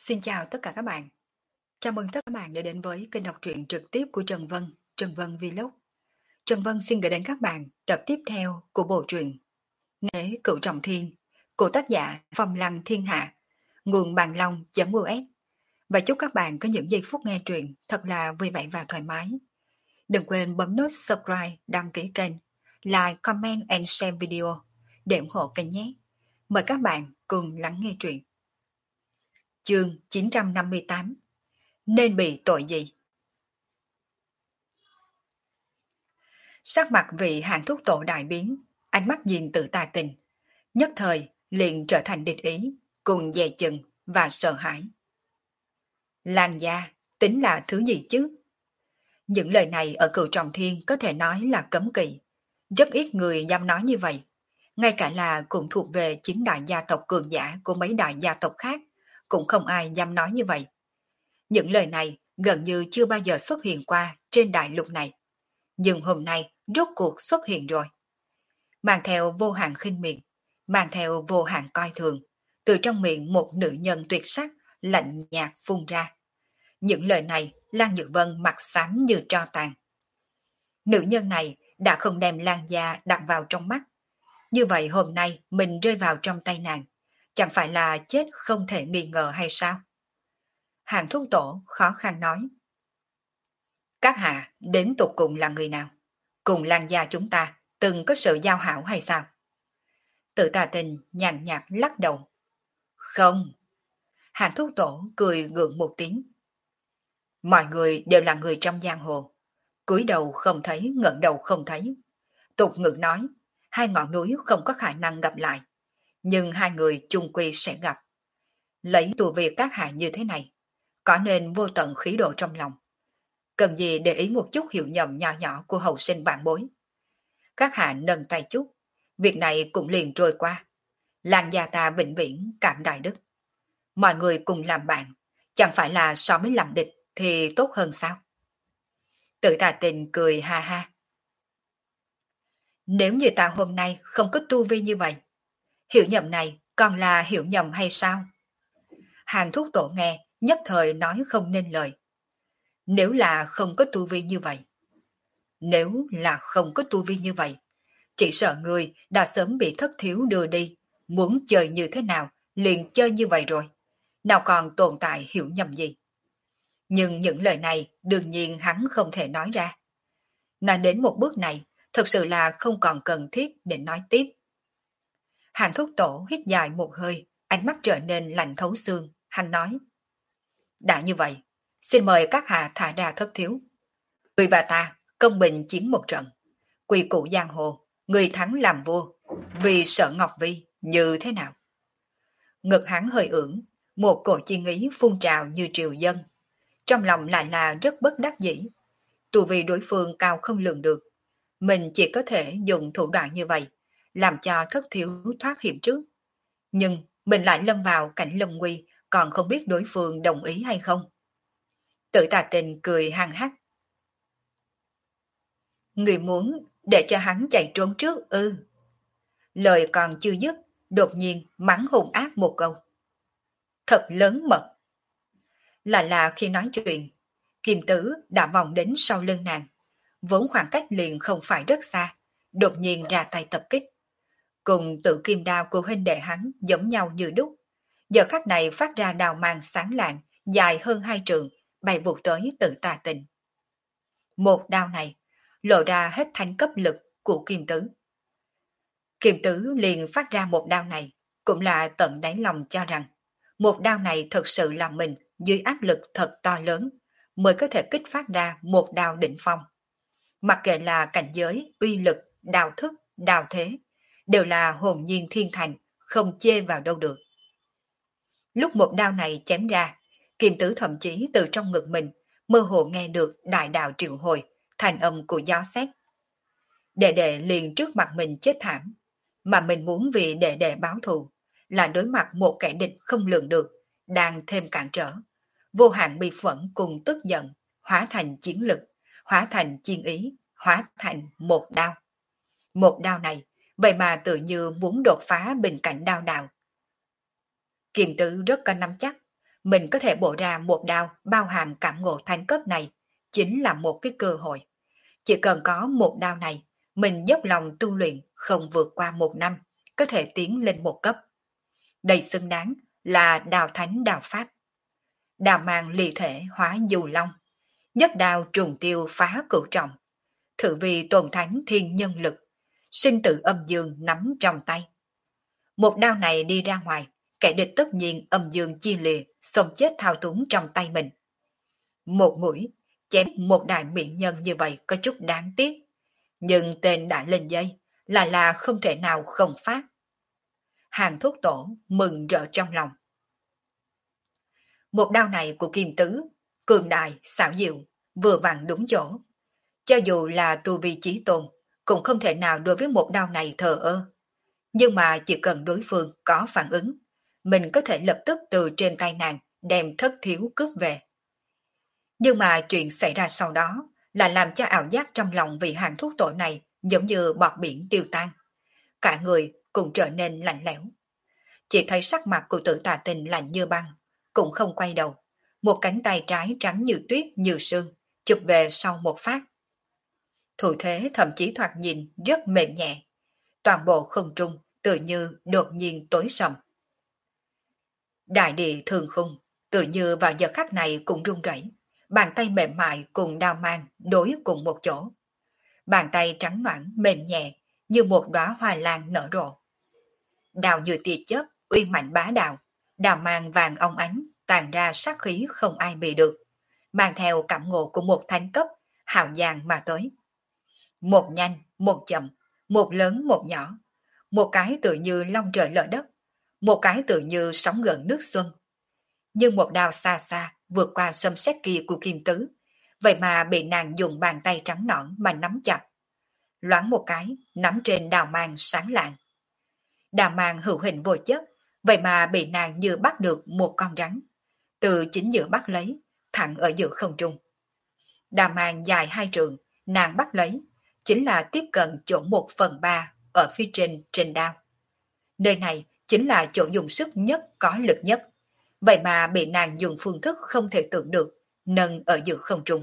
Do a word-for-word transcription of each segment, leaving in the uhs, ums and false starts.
Xin chào tất cả các bạn. Chào mừng tất cả các bạn đã đến với kênh đọc truyện trực tiếp của Trần Vân, Trần Vân Vlog. Trần Vân xin gửi đến các bạn tập tiếp theo của bộ truyện Nghế Cửu Trọng Thiên của tác giả Phong Lăng Thiên Hạ, nguồn bàn long.us. Và chúc các bạn có những giây phút nghe truyện thật là vui vẻ và thoải mái. Đừng quên bấm nút subscribe, đăng ký kênh, like, comment and share video để ủng hộ kênh nhé. Mời các bạn cùng lắng nghe truyện. Chương chín trăm năm mươi tám. Nên bị tội gì? Sắc mặt vị hàng thuốc tổ đại biến, ánh mắt nhìn tự tà tình, nhất thời liền trở thành địch ý, cùng dè chừng và sợ hãi. Lan gia tính là thứ gì chứ? Những lời này ở Cửu Trọng Thiên có thể nói là cấm kỵ, rất ít người dám nói như vậy. Ngay cả là cũng thuộc về chính đại gia tộc cường giả của mấy đại gia tộc khác, cũng không ai dám nói như vậy. Những lời này gần như chưa bao giờ xuất hiện qua trên đại lục này. Nhưng hôm nay rốt cuộc xuất hiện rồi. Mang theo vô hạn khinh miệt, mang theo vô hạn coi thường, từ trong miệng một nữ nhân tuyệt sắc lạnh nhạt phun ra. Những lời này Lan Nhược Vân mặt xám như tro tàn. Nữ nhân này đã không đem Lan gia đặt vào trong mắt. Như vậy hôm nay mình rơi vào trong tay nàng, chẳng phải là chết không thể nghi ngờ hay sao? Hàng thuốc tổ khó khăn nói. Các hạ đến tục cùng là người nào? Cùng Lan gia chúng ta từng có sự giao hảo hay sao? Tự tà tình nhàn nhạt lắc đầu. Không. Hàng thuốc tổ cười gượng một tiếng. Mọi người đều là người trong giang hồ. Cúi đầu không thấy, ngẩng đầu không thấy. Tục ngữ nói, hai ngọn núi không có khả năng gặp lại. Nhưng hai người chung quy sẽ gặp. Lấy tù việc các hạ như thế này, có nên vô tận khí độ trong lòng. Cần gì để ý một chút hiểu nhầm nhỏ nhỏ của hậu sinh vạn bối. Các hạ nâng tay chút, việc này cũng liền trôi qua. Lan gia ta vĩnh viễn cảm đại đức. Mọi người cùng làm bạn, chẳng phải là so với làm địch thì tốt hơn sao? Tự tà tình cười ha ha. Nếu như ta hôm nay không có tu vi như vậy, hiểu nhầm này còn là hiểu nhầm hay sao? Hàng thuốc tổ nghe, nhất thời nói không nên lời. Nếu là không có tu vi như vậy, nếu là không có tu vi như vậy, chỉ sợ người đã sớm bị thất thiếu đưa đi, muốn chơi như thế nào, liền chơi như vậy rồi. Nào còn tồn tại hiểu nhầm gì. Nhưng những lời này đương nhiên hắn không thể nói ra. Nói đến một bước này, thật sự là không còn cần thiết để nói tiếp. Hàng thuốc tổ hít dài một hơi, ánh mắt trở nên lạnh thấu xương, hắn nói. Đã như vậy, xin mời các hạ thả ra thất thiếu. Người và ta công bình chiến một trận. Quy củ giang hồ, người thắng làm vua, vì sợ Ngọc Vi như thế nào? Ngực hắn hơi ưỡn, một cổ chi ý phun trào như triều dân. Trong lòng lại là rất bất đắc dĩ. Tù vì đối phương cao không lường được. Mình chỉ có thể dùng thủ đoạn như vậy, làm cho thất thiếu thoát hiểm trước. Nhưng mình lại lâm vào cảnh lâm nguy, còn không biết đối phương đồng ý hay không. Tự tà tình cười hăng hắc. Người muốn để cho hắn chạy trốn trước ư? Lời còn chưa dứt, đột nhiên mắng hùng ác một câu. Thật lớn mật. Là là khi nói chuyện, Kim Tử đã vòng đến sau lưng nàng, vốn khoảng cách liền không phải rất xa, đột nhiên ra tay tập kích. Cùng tự kim đao của huynh đệ hắn giống nhau như đúc. Giờ khắc này phát ra đào mang sáng lạng, dài hơn hai trượng, bay vụt tới tự tà tình. Một đao này, lộ ra hết thanh cấp lực của Kim Tứ. Kim Tứ liền phát ra một đao này, cũng là tận đáy lòng cho rằng, một đao này thật sự là mình dưới áp lực thật to lớn, mới có thể kích phát ra một đao đỉnh phong. Mặc kệ là cảnh giới, uy lực, đao thức, đao thế, đều là hồn nhiên thiên thành, không chê vào đâu được. Lúc một đao này chém ra, Kim Tứ thậm chí từ trong ngực mình mơ hồ nghe được đại đạo triệu hồi, thành âm của gió xét. Đệ đệ liền trước mặt mình chết thảm, mà mình muốn vì đệ đệ báo thù, là đối mặt một kẻ địch không lường được, đang thêm cản trở. Vô hạn bi phẫn cùng tức giận, hóa thành chiến lực, hóa thành chiên ý, hóa thành một đao. Một đao này, vậy mà tự như muốn đột phá bình cảnh đao đạo. Kiềm tử rất có nắm chắc, mình có thể bổ ra một đao bao hàm cảm ngộ thánh cấp này, chính là một cái cơ hội. Chỉ cần có một đao này, mình dốc lòng tu luyện không vượt qua một năm, có thể tiến lên một cấp. Đây xứng đáng là đào thánh đào pháp. Đào mang ly thể hóa dù long, nhất đao trùng tiêu phá cửu trọng, thử vì tuần thánh thiên nhân lực, sinh tử âm dương nắm trong tay. Một đao này đi ra ngoài, kẻ địch tất nhiên âm dương chia lìa, sống chết thao túng trong tay mình. Một mũi, chém một đại mỹ nhân như vậy có chút đáng tiếc, nhưng tên đã lên dây, là là không thể nào không phát. Hàng Thúc Tổ mừng rỡ trong lòng. Một đao này của Kim Tứ, cường đại, xảo diệu, vừa vặn đúng chỗ. Cho dù là tu vi chí tôn, cũng không thể nào đối với một đao này thờ ơ. Nhưng mà chỉ cần đối phương có phản ứng, mình có thể lập tức từ trên tay nàng đem thất thiếu cướp về. Nhưng mà chuyện xảy ra sau đó là làm cho ảo giác trong lòng vị Hàng Thúc Tổ này giống như bọt biển tiêu tan. Cả người cũng trở nên lạnh lẽo. Chỉ thấy sắc mặt của Tử Tà Tình lạnh như băng, cũng không quay đầu. Một cánh tay trái trắng như tuyết như sương, chụp về sau một phát. Thủ thế thậm chí thoạt nhìn rất mềm nhẹ. Toàn bộ không trung tự như đột nhiên tối sầm. Đại địa thường khung, tự như vào giờ khắc này cũng run rẩy. Bàn tay mềm mại cùng đao mang đối cùng một chỗ. Bàn tay trắng nõn mềm nhẹ như một đóa hoa lan nở rộ. Đào như tia chớp, uy mạnh bá đạo, đào mang vàng óng ánh, tàn ra sát khí không ai bị được, mang theo cảm ngộ của một thánh cấp, hào giang mà tới. Một nhanh, một chậm, một lớn một nhỏ, một cái tự như long trời lở đất, một cái tự như sóng gần nước xuân. Nhưng một đao xa xa vượt qua xâm xét kia của Kim Tứ, vậy mà bị nàng dùng bàn tay trắng nõn mà nắm chặt. Loáng một cái, nắm trên đào mang sáng lạng. Đào mang hữu hình vô chất, vậy mà bị nàng như bắt được một con rắn. Từ chính giữa bắt lấy, thẳng ở giữa không trung. Đào mang dài hai trượng, nàng bắt lấy, chính là tiếp cận chỗ một phần ba ở phía trên trên đao. Nơi này chính là chỗ dùng sức nhất có lực nhất, vậy mà bị nàng dùng phương thức không thể tưởng được, nâng ở giữa không trung.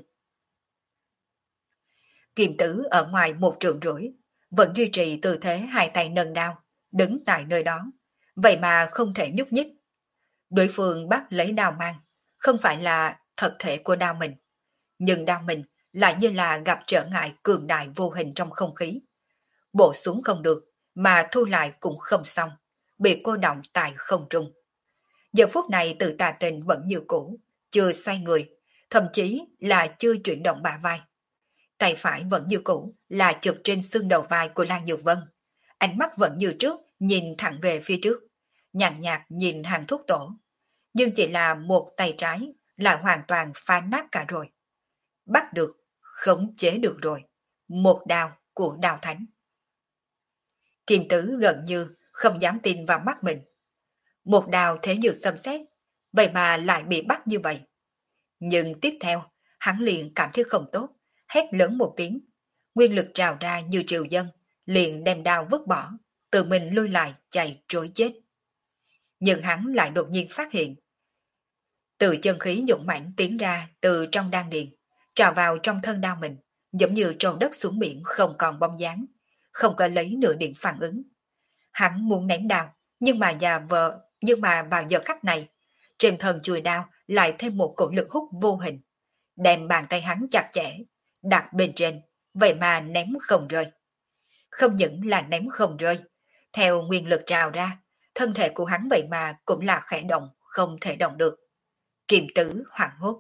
Kiềm Tử ở ngoài một trượng rưỡi, vẫn duy trì tư thế hai tay nâng đao, đứng tại nơi đó, vậy mà không thể nhúc nhích. Đối phương bắt lấy đao mang, không phải là thật thể của đao mình, nhưng đao mình lại như là gặp trở ngại cường đại vô hình trong không khí. Bổ xuống không được, mà thu lại cũng không xong, bị cô động tại không trung. Giờ phút này Từ Tà Tình vẫn như cũ, chưa xoay người, thậm chí là chưa chuyển động bả vai. Tay phải vẫn như cũ là chụp trên xương đầu vai của Lan Nhược Vân. Ánh mắt vẫn như trước, nhìn thẳng về phía trước, nhàn nhạt nhìn Hàng Thúc Tổ. Nhưng chỉ là một tay trái là hoàn toàn phá nát cả rồi. Bắt được, khống chế được rồi. Một đao của đao thánh. Kim Tứ gần như không dám tin vào mắt mình. Một đao thế như xâm xét, vậy mà lại bị bắt như vậy. Nhưng tiếp theo, hắn liền cảm thấy không tốt, hét lớn một tiếng. Nguyên lực trào ra như triều dân, liền đem đao vứt bỏ, tự mình lui lại chạy trối chết. Nhưng hắn lại đột nhiên phát hiện. Từ chân khí dũng mãnh tiến ra từ trong đan điền, trào vào trong thân đao mình, giống như trồn đất xuống biển không còn bóng dáng, không có lấy nửa điểm phản ứng. Hắn muốn ném đao, nhưng mà già vợ, nhưng mà vào giờ khắc này, trên thân chùi đao lại thêm một cổ lực hút vô hình, đem bàn tay hắn chặt chẽ, đặt bên trên, vậy mà ném không rơi. Không những là ném không rơi, theo nguyên lực trào ra, thân thể của hắn vậy mà cũng là khẽ động, không thể động được. Kiềm Tử hoảng hốt.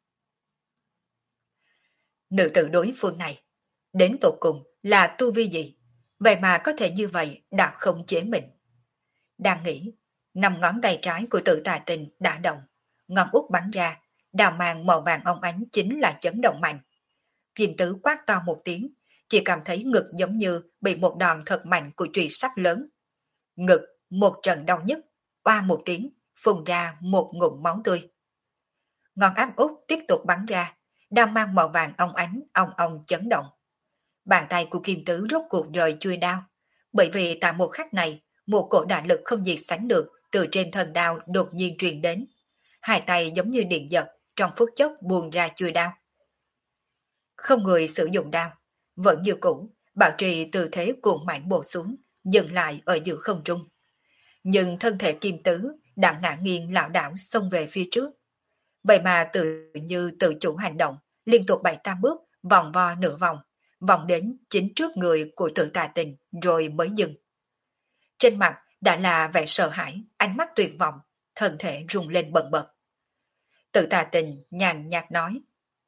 Nữ tử đối phương này, đến tột cùng là tu vi gì, vậy mà có thể như vậy đã không chế mình. Đang nghĩ, năm ngón tay trái của Tử Tà Tình đã động, ngón út bắn ra, đào mang màu vàng óng ánh chính là chấn động mạnh. Kiềm Tử quát to một tiếng, chỉ cảm thấy ngực giống như bị một đòn thật mạnh của chùy sắt lớn. Ngực một trận đau nhức, oa một tiếng, phun ra một ngụm máu tươi. Ngón áp út tiếp tục bắn ra, đao mang màu vàng óng ánh, ong ong chấn động. Bàn tay của Kim Tứ rốt cuộc rời chui đao, bởi vì tại một khắc này, một cổ đại lực không gì sánh được từ trên thân đao đột nhiên truyền đến. hai tay giống như điện giật, trong phút chốc buông ra chuôi đao. Không người sử dụng đao, vẫn như cũ, bảo trì tư thế cuộn mạnh bổ xuống, dừng lại ở giữa không trung. Nhưng thân thể kim tứ đã ngã nghiêng lảo đảo xông về phía trước. Vậy mà tự như tự chủ hành động, liên tục bảy tám bước, vòng vo nửa vòng, vòng đến chính trước người của Tử Tà Tình rồi mới dừng. Trên mặt đã là vẻ sợ hãi, ánh mắt tuyệt vọng, thân thể rung lên bần bật. Tử Tà Tình nhàn nhạt nói: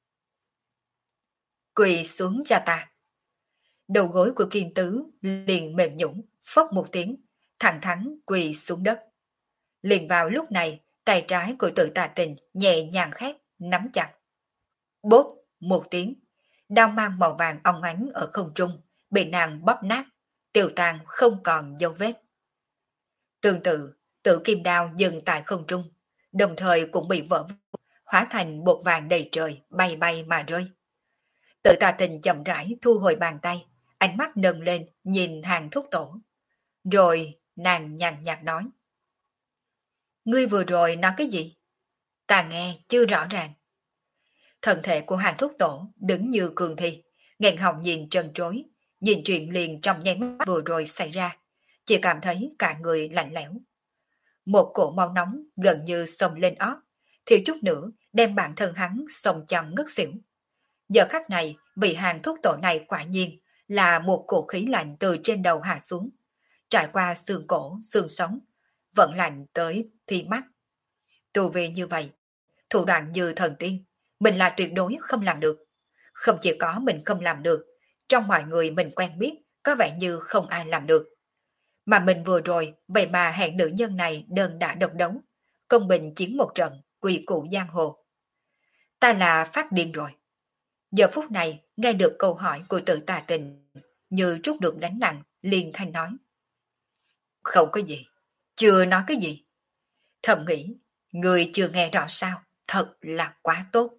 quỳ xuống cho ta. Đầu gối của Kim Tứ liền mềm nhũn, phốc một tiếng, thẳng thắn quỳ xuống đất. Liền vào lúc này, tay trái của Tử Tà Tình nhẹ nhàng khép, nắm chặt. Bốp một tiếng, đao mang màu vàng óng ánh ở không trung, bị nàng bóp nát, tiêu tan không còn dấu vết. Tương tự, Tử Kim đao dừng tại không trung, đồng thời cũng bị vỡ vụn, hóa thành bột vàng đầy trời, bay bay mà rơi. Tử Tà Tình chậm rãi thu hồi bàn tay, ánh mắt nâng lên nhìn Hàng Thúc Tổ. Rồi nàng nhàn nhạt nói: ngươi vừa rồi nói cái gì? Ta nghe chưa rõ ràng. Thân thể của Hàng Thúc Tổ đứng như cường thi, nghẹn họng nhìn trần trối, nhìn chuyện liền trong nháy mắt vừa rồi xảy ra, chỉ cảm thấy cả người lạnh lẽo. Một cổ máu nóng gần như xông lên ót, thiếu chút nữa đem bản thân hắn xông chồng ngất xỉu. Giờ khắc này, vị Hàng Thúc Tổ này quả nhiên là một cổ khí lạnh từ trên đầu hạ xuống, trải qua xương cổ, xương sống, vẫn lạnh tới thi mắt. Tu vi như vậy, thủ đoạn như thần tiên, mình là tuyệt đối không làm được. Không chỉ có mình không làm được, trong mọi người mình quen biết, có vẻ như không ai làm được. Mà mình vừa rồi, vậy mà hẹn nữ nhân này đơn đã độc đấu, công bình chiến một trận, quỳ cụ giang hồ. Ta là phát điên rồi. Giờ phút này, nghe được câu hỏi của Tử Tà Tình, như trút được gánh nặng, liền thanh nói: không có gì, chưa nói cái gì. Thầm nghĩ, người chưa nghe rõ sao, thật là quá tốt.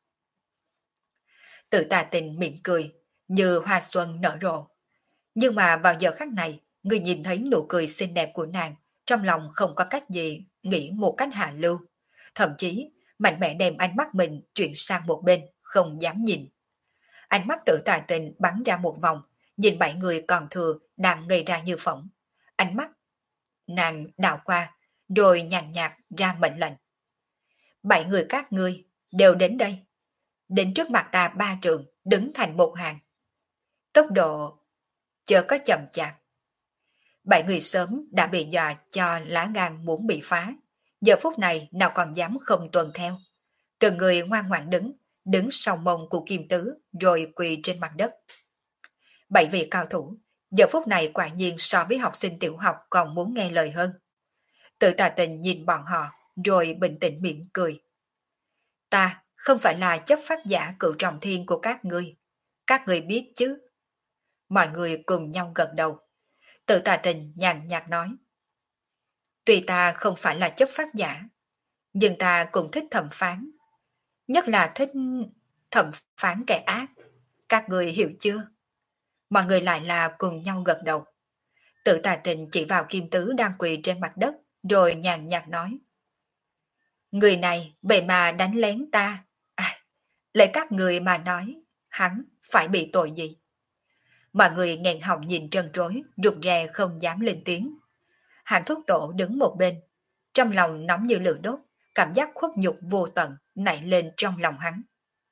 Tử Tà Tình mỉm cười, như hoa xuân nở rộ. Nhưng mà vào giờ khắc này, người nhìn thấy nụ cười xinh đẹp của nàng, trong lòng không có cách gì nghĩ một cách hạ lưu. Thậm chí, mạnh mẽ đem ánh mắt mình chuyển sang một bên, không dám nhìn. Ánh mắt Tử Tà Tình bắn ra một vòng, nhìn bảy người còn thừa đang ngây ra như phỏng. Ánh mắt nàng đảo qua, rồi nhàn nhạt ra mệnh lệnh: bảy người các ngươi đều đến đây, đến trước mặt ta ba trường, đứng thành một hàng. Tốc độ chớ có chậm chạp. Bảy người sớm đã bị dọa cho lá gan muốn bị phá, giờ phút này nào còn dám không tuân theo. Từng người ngoan ngoãn đứng, đứng sau mông của Kim Tứ, rồi quỳ trên mặt đất. Bảy vị cao thủ, giờ phút này quả nhiên so với học sinh tiểu học còn muốn nghe lời hơn. Tử Tà Tình nhìn bọn họ, rồi bình tĩnh mỉm cười. Ta không phải là chấp pháp giả cựu trọng thiên của các ngươi, các ngươi biết chứ. Mọi người cùng nhau gật đầu. Tử Tà Tình nhàn nhạt nói: tuy ta không phải là chấp pháp giả, nhưng ta cũng thích thẩm phán. Nhất là thích thẩm phán kẻ ác. Các người hiểu chưa? Mọi người lại là cùng nhau gật đầu. Tử Tà Tình chỉ vào Kim Tứ đang quỳ trên mặt đất, rồi nhàn nhạt nói: người này vậy mà đánh lén ta. À, lấy các người mà nói, hắn phải bị tội gì? Mọi người nghẹn họng nhìn trân trối, rụt rè không dám lên tiếng. Hàng Thúc Tổ đứng một bên, trong lòng nóng như lửa đốt, cảm giác khuất nhục vô tận nảy lên trong lòng hắn.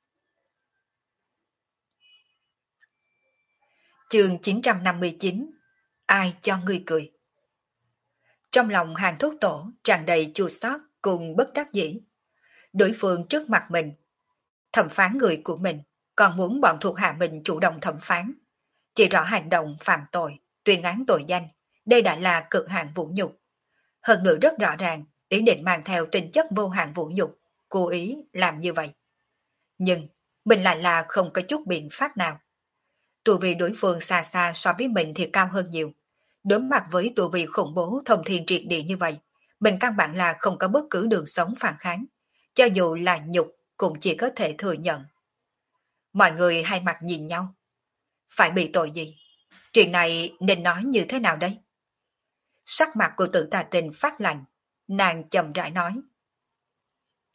Chương chín trăm năm mươi chín: ai cho ngươi cười? Trong lòng Hàng Thúc Tổ tràn đầy chua xót cùng bất đắc dĩ. Đối phương trước mặt mình, thẩm phán người của mình, còn muốn bọn thuộc hạ mình chủ động thẩm phán. Chỉ rõ hành động phạm tội, tuyên án tội danh, đây đã là cực hạn vũ nhục. Hơn nữa rất rõ ràng, ý định mang theo tính chất vô hạn vũ nhục, cố ý làm như vậy. Nhưng, mình lại là không có chút biện pháp nào. Tu vi đối phương xa xa so với mình thì cao hơn nhiều. Đối mặt với tu vi khủng bố thông thiên triệt địa như vậy, mình căn bản là không có bất cứ đường sống phản kháng. Cho dù là nhục, cũng chỉ có thể thừa nhận. Mọi người hai mặt nhìn nhau. Phải bị tội gì? Chuyện này nên nói như thế nào đây? Sắc mặt của Tử Tà Tình phát lạnh, nàng chậm rãi nói: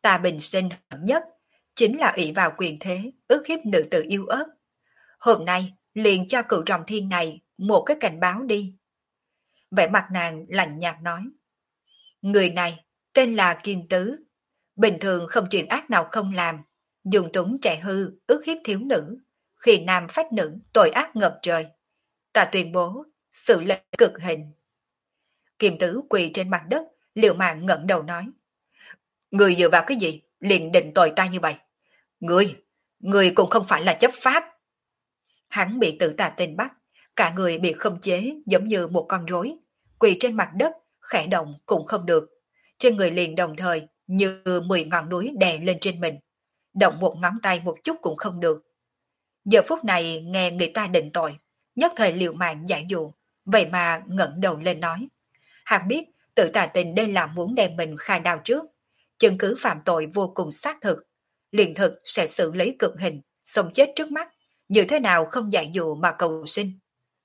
Ta bình sinh hận nhất chính là ỷ vào quyền thế, ức hiếp nữ tử yêu ớt. Hôm nay liền cho cựu trọng thiên này một cái cảnh báo đi. Vẻ mặt nàng lạnh nhạt nói. Người này tên là Kim Tứ, bình thường không chuyện ác nào không làm, dùng túng trẻ hư, ức hiếp thiếu nữ, khi nam phách nữ, tội ác ngập trời. Ta tuyên bố, xử lệnh cực hình. Kim Tứ quỳ trên mặt đất, liều mạng ngẩng đầu nói. Người dựa vào cái gì, liền định tội ta như vậy? Người, người cũng không phải là chấp pháp. Hắn bị Tử Tà Tinh bắt, cả người bị khống chế giống như một con rối, quỳ trên mặt đất, khẽ động cũng không được. Trên người liền đồng thời như mười ngọn núi đè lên trên mình, động một ngón tay một chút cũng không được. Giờ phút này nghe người ta định tội, nhất thời liều mạng giải dụ, vậy mà ngẩng đầu lên nói. Hắn biết Tử Tà Tinh đây là muốn đem mình khai đao trước, chứng cứ phạm tội vô cùng xác thực, liền thực sẽ xử lý cực hình, sống chết trước mắt, như thế nào không giải dụ mà cầu sinh.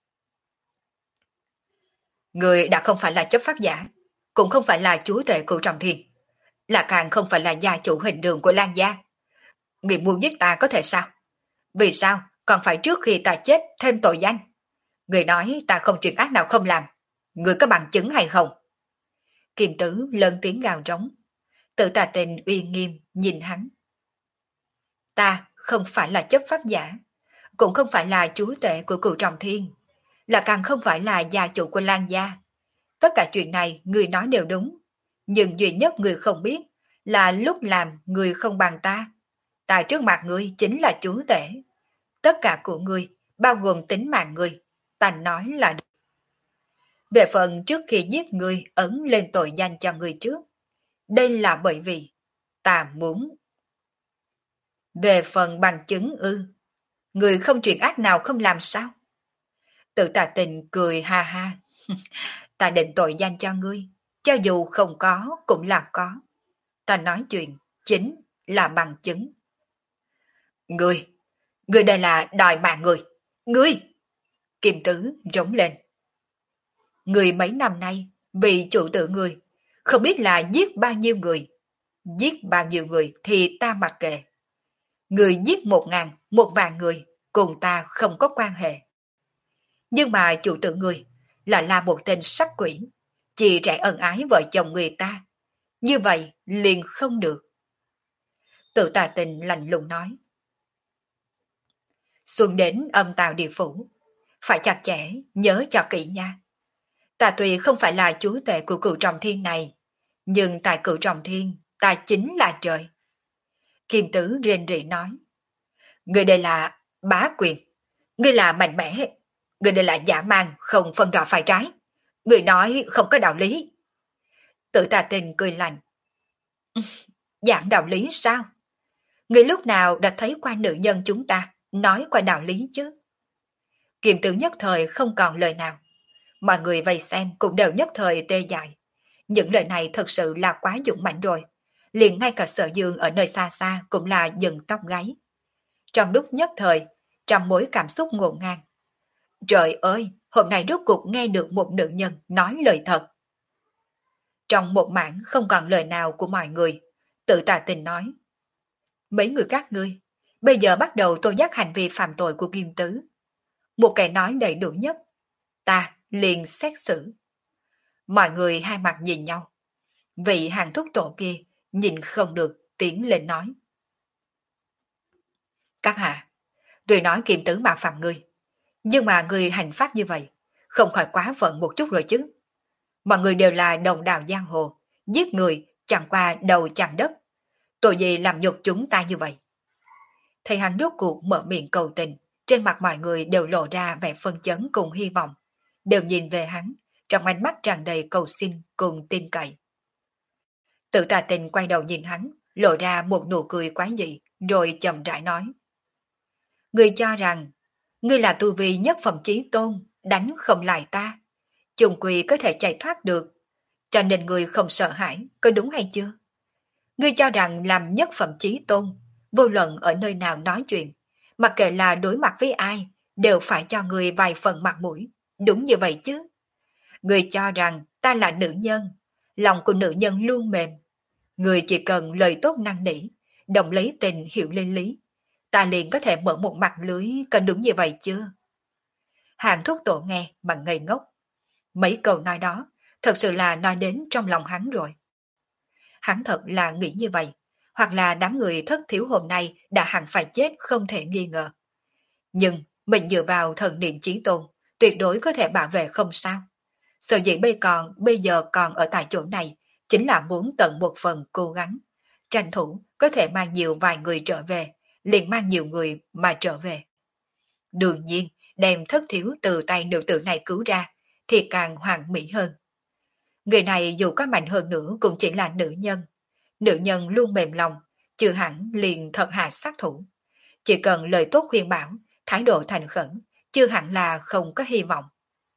Người đã không phải là chấp pháp giả, cũng không phải là chúa tể cửu trọng thiên, là càng không phải là gia chủ hình đường của Lan gia. Người muốn giết ta có thể sao? Vì sao còn phải trước khi ta chết thêm tội danh? Người nói ta không chuyện ác nào không làm, người có bằng chứng hay không? Kim Tứ lớn tiếng gào trống. Tử Tà Tinh uy nghiêm nhìn hắn. Ta không phải là chấp pháp giả, cũng không phải là chúa tể của cửu trọng thiên, là càng không phải là gia chủ của Lan gia. Tất cả chuyện này người nói đều đúng, nhưng duy nhất người không biết là lúc làm người không bằng ta. Tại trước mặt người chính là chúa tể. Tất cả của người, bao gồm tính mạng người, ta nói là được. Về phần trước khi giết người ấn lên tội danh cho người trước, đây là bởi vì ta muốn. Về phần bằng chứng ư, người không chuyện ác nào không làm sao? Tự Tà Tình cười ha ha. Ta định tội danh cho ngươi, cho dù không có cũng là có. Ta nói chuyện chính là bằng chứng. Ngươi, ngươi đây là đòi mạng người. Ngươi! Kim Tứ rống lên. Ngươi mấy năm nay vì chủ tử ngươi, không biết là giết bao nhiêu người. Giết bao nhiêu người thì ta mặc kệ. Ngươi giết một ngàn, một vạn người, cùng ta không có quan hệ. Nhưng mà chủ tử ngươi là là một tên sắc quỷ, chỉ trẻ ân ái vợ chồng người ta. Như vậy liền không được. Tự Tà Tình lạnh lùng nói. Xuân đến âm tào địa phủ, phải chặt chẽ, nhớ cho kỹ nha. Ta tuy không phải là chúa tể của cửu trọng thiên này, nhưng tại cửu trọng thiên, ta chính là trời. Kim Tứ rên rỉ nói. Người đây là bá quyền, người là mạnh mẽ, người đây là giả mang, không phân rõ phải trái. Người nói không có đạo lý. Tự Tà Tình cười lạnh. Giảng đạo lý sao? Người lúc nào đã thấy qua nữ nhân chúng ta nói qua đạo lý chứ? Kiềm Tử nhất thời không còn lời nào. Mọi người vây xem cũng đều nhất thời tê dại. Những lời này thật sự là quá dũng mãnh rồi. Liền ngay cả Sở Dương ở nơi xa xa cũng là dừng tóc gáy. Trong lúc nhất thời, trong mối cảm xúc ngổn ngang. Trời ơi, hôm nay rốt cuộc nghe được một nữ nhân nói lời thật. Trong một mảng không còn lời nào của mọi người, Tự Tà Tình nói. Mấy người các ngươi, bây giờ bắt đầu tô giác hành vi phạm tội của Kim Tứ. Một kẻ nói đầy đủ nhất, ta liền xét xử. Mọi người hai mặt nhìn nhau. Vị hàng thuốc tổ kia nhìn không được tiến lên nói. Các hạ, tôi nói Kim Tứ mạo phạm ngươi, nhưng mà ngươi hành pháp như vậy, không khỏi quá phận một chút rồi chứ. Mọi người đều là đồng đạo giang hồ, giết người chẳng qua đầu chẳng đất. Tội gì làm nhục chúng ta như vậy? Thầy hắn rốt cuộc mở miệng cầu tình, trên mặt mọi người đều lộ ra vẻ phân chấn cùng hy vọng, đều nhìn về hắn, trong ánh mắt tràn đầy cầu xin cùng tin cậy. Tự Tà Tình quay đầu nhìn hắn, lộ ra một nụ cười quái dị, rồi chậm rãi nói. Ngươi cho rằng, ngươi là tu vi nhất phẩm chí tôn, đánh không lại ta, chung quy có thể chạy thoát được, cho nên ngươi không sợ hãi, có đúng hay chưa? Ngươi cho rằng làm nhất phẩm chí tôn, vô luận ở nơi nào nói chuyện, mặc kệ là đối mặt với ai, đều phải cho ngươi vài phần mặt mũi, đúng như vậy chứ? Ngươi cho rằng ta là nữ nhân, lòng của nữ nhân luôn mềm. Người chỉ cần lời tốt năng nỉ, đồng lấy tình hiểu lên lý, ta liền có thể mở một mặt lưới cần đúng như vậy chưa? Hàng thúc tổ nghe mà ngây ngốc. Mấy câu nói đó, thật sự là nói đến trong lòng hắn rồi. Hắn thật là nghĩ như vậy, hoặc là đám người thất thiếu hôm nay đã hẳn phải chết không thể nghi ngờ. Nhưng mình dựa vào thần niệm chí tôn, tuyệt đối có thể bảo vệ không sao. Sở dĩ bây còn bây giờ còn ở tại chỗ này, chính là muốn tận một phần cố gắng, tranh thủ có thể mang nhiều vài người trở về, liền mang nhiều người mà trở về. Đương nhiên, đem thất thiếu từ tay nữ tử này cứu ra, thì càng hoàn mỹ hơn. Người này dù có mạnh hơn nữa cũng chỉ là nữ nhân. Nữ nhân luôn mềm lòng, chưa hẳn liền thật hạ sát thủ. Chỉ cần lời tốt khuyên bảo, thái độ thành khẩn, chưa hẳn là không có hy vọng.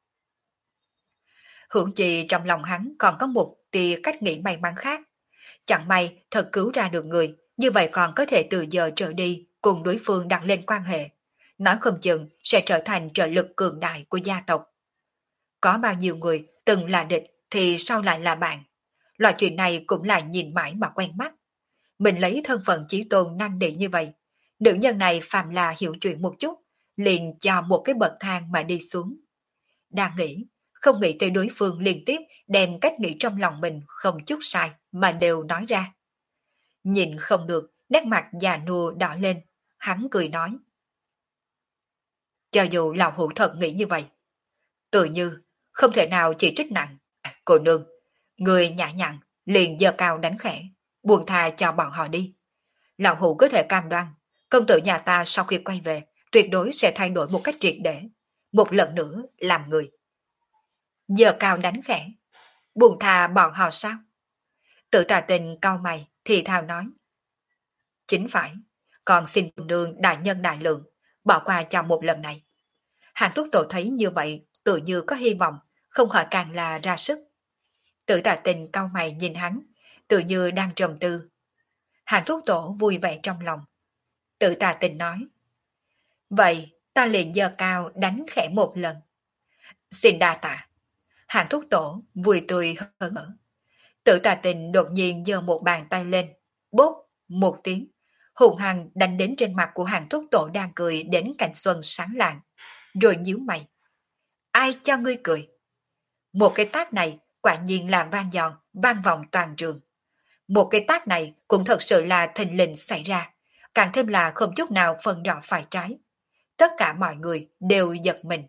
Hưởng chi trong lòng hắn còn có một tia cách nghĩ may mắn khác. Chẳng may thật cứu ra được người, như vậy còn có thể từ giờ trở đi cùng đối phương đặt lên quan hệ. Nói không chừng sẽ trở thành trợ lực cường đại của gia tộc. Có bao nhiêu người từng là địch thì sau lại là bạn. Loại chuyện này cũng là nhìn mãi mà quen mắt. Mình lấy thân phận chí tôn năng nỉ như vậy. Nữ nhân này phàm là hiểu chuyện một chút, liền cho một cái bậc thang mà đi xuống. Đang nghĩ, không nghĩ tới đối phương liên tiếp đem cách nghĩ trong lòng mình không chút sai mà đều nói ra. Nhìn không được, nét mặt già nua đỏ lên, hắn cười nói. Cho dù lão hữu thật nghĩ như vậy, tự như không thể nào chỉ trích nặng. Cô nương, người nhã nhặn, liền giơ cao đánh khẽ, buông tha cho bọn họ đi. Lão hữu có thể cam đoan, công tử nhà ta sau khi quay về, tuyệt đối sẽ thay đổi một cách triệt để, một lần nữa làm người. Giơ cao đánh khẽ, buông tha bọn họ sao? Tự tà tình cau mày, thì thào nói. Chính phải, còn xin cô nương đại nhân đại lượng, bỏ qua cho một lần này. Hàng Túc Tổ thấy như vậy, tự như có hy vọng, không khỏi càng là ra sức. Tự tà tình cau mày nhìn hắn, tự như đang trầm tư. Hàng Túc Tổ vui vẻ trong lòng. Tự tà tình nói. Vậy ta liền giơ cao đánh khẽ một lần. Xin đa tạ. Hàng Thúc Tổ vui tươi hớn hở. Tự tà tình đột nhiên giơ một bàn tay lên, bốp một tiếng, hùng hăng đánh đến trên mặt của Hàng Thúc Tổ đang cười đến cảnh xuân sáng lạng, rồi nhíu mày. Ai cho ngươi cười? Một cái tát này quả nhiên làm vang giòn, vang vọng toàn trường. Một cái tát này cũng thật sự là thình lình xảy ra, càng thêm là không chút nào phân rõ phải trái. Tất cả mọi người đều giật mình.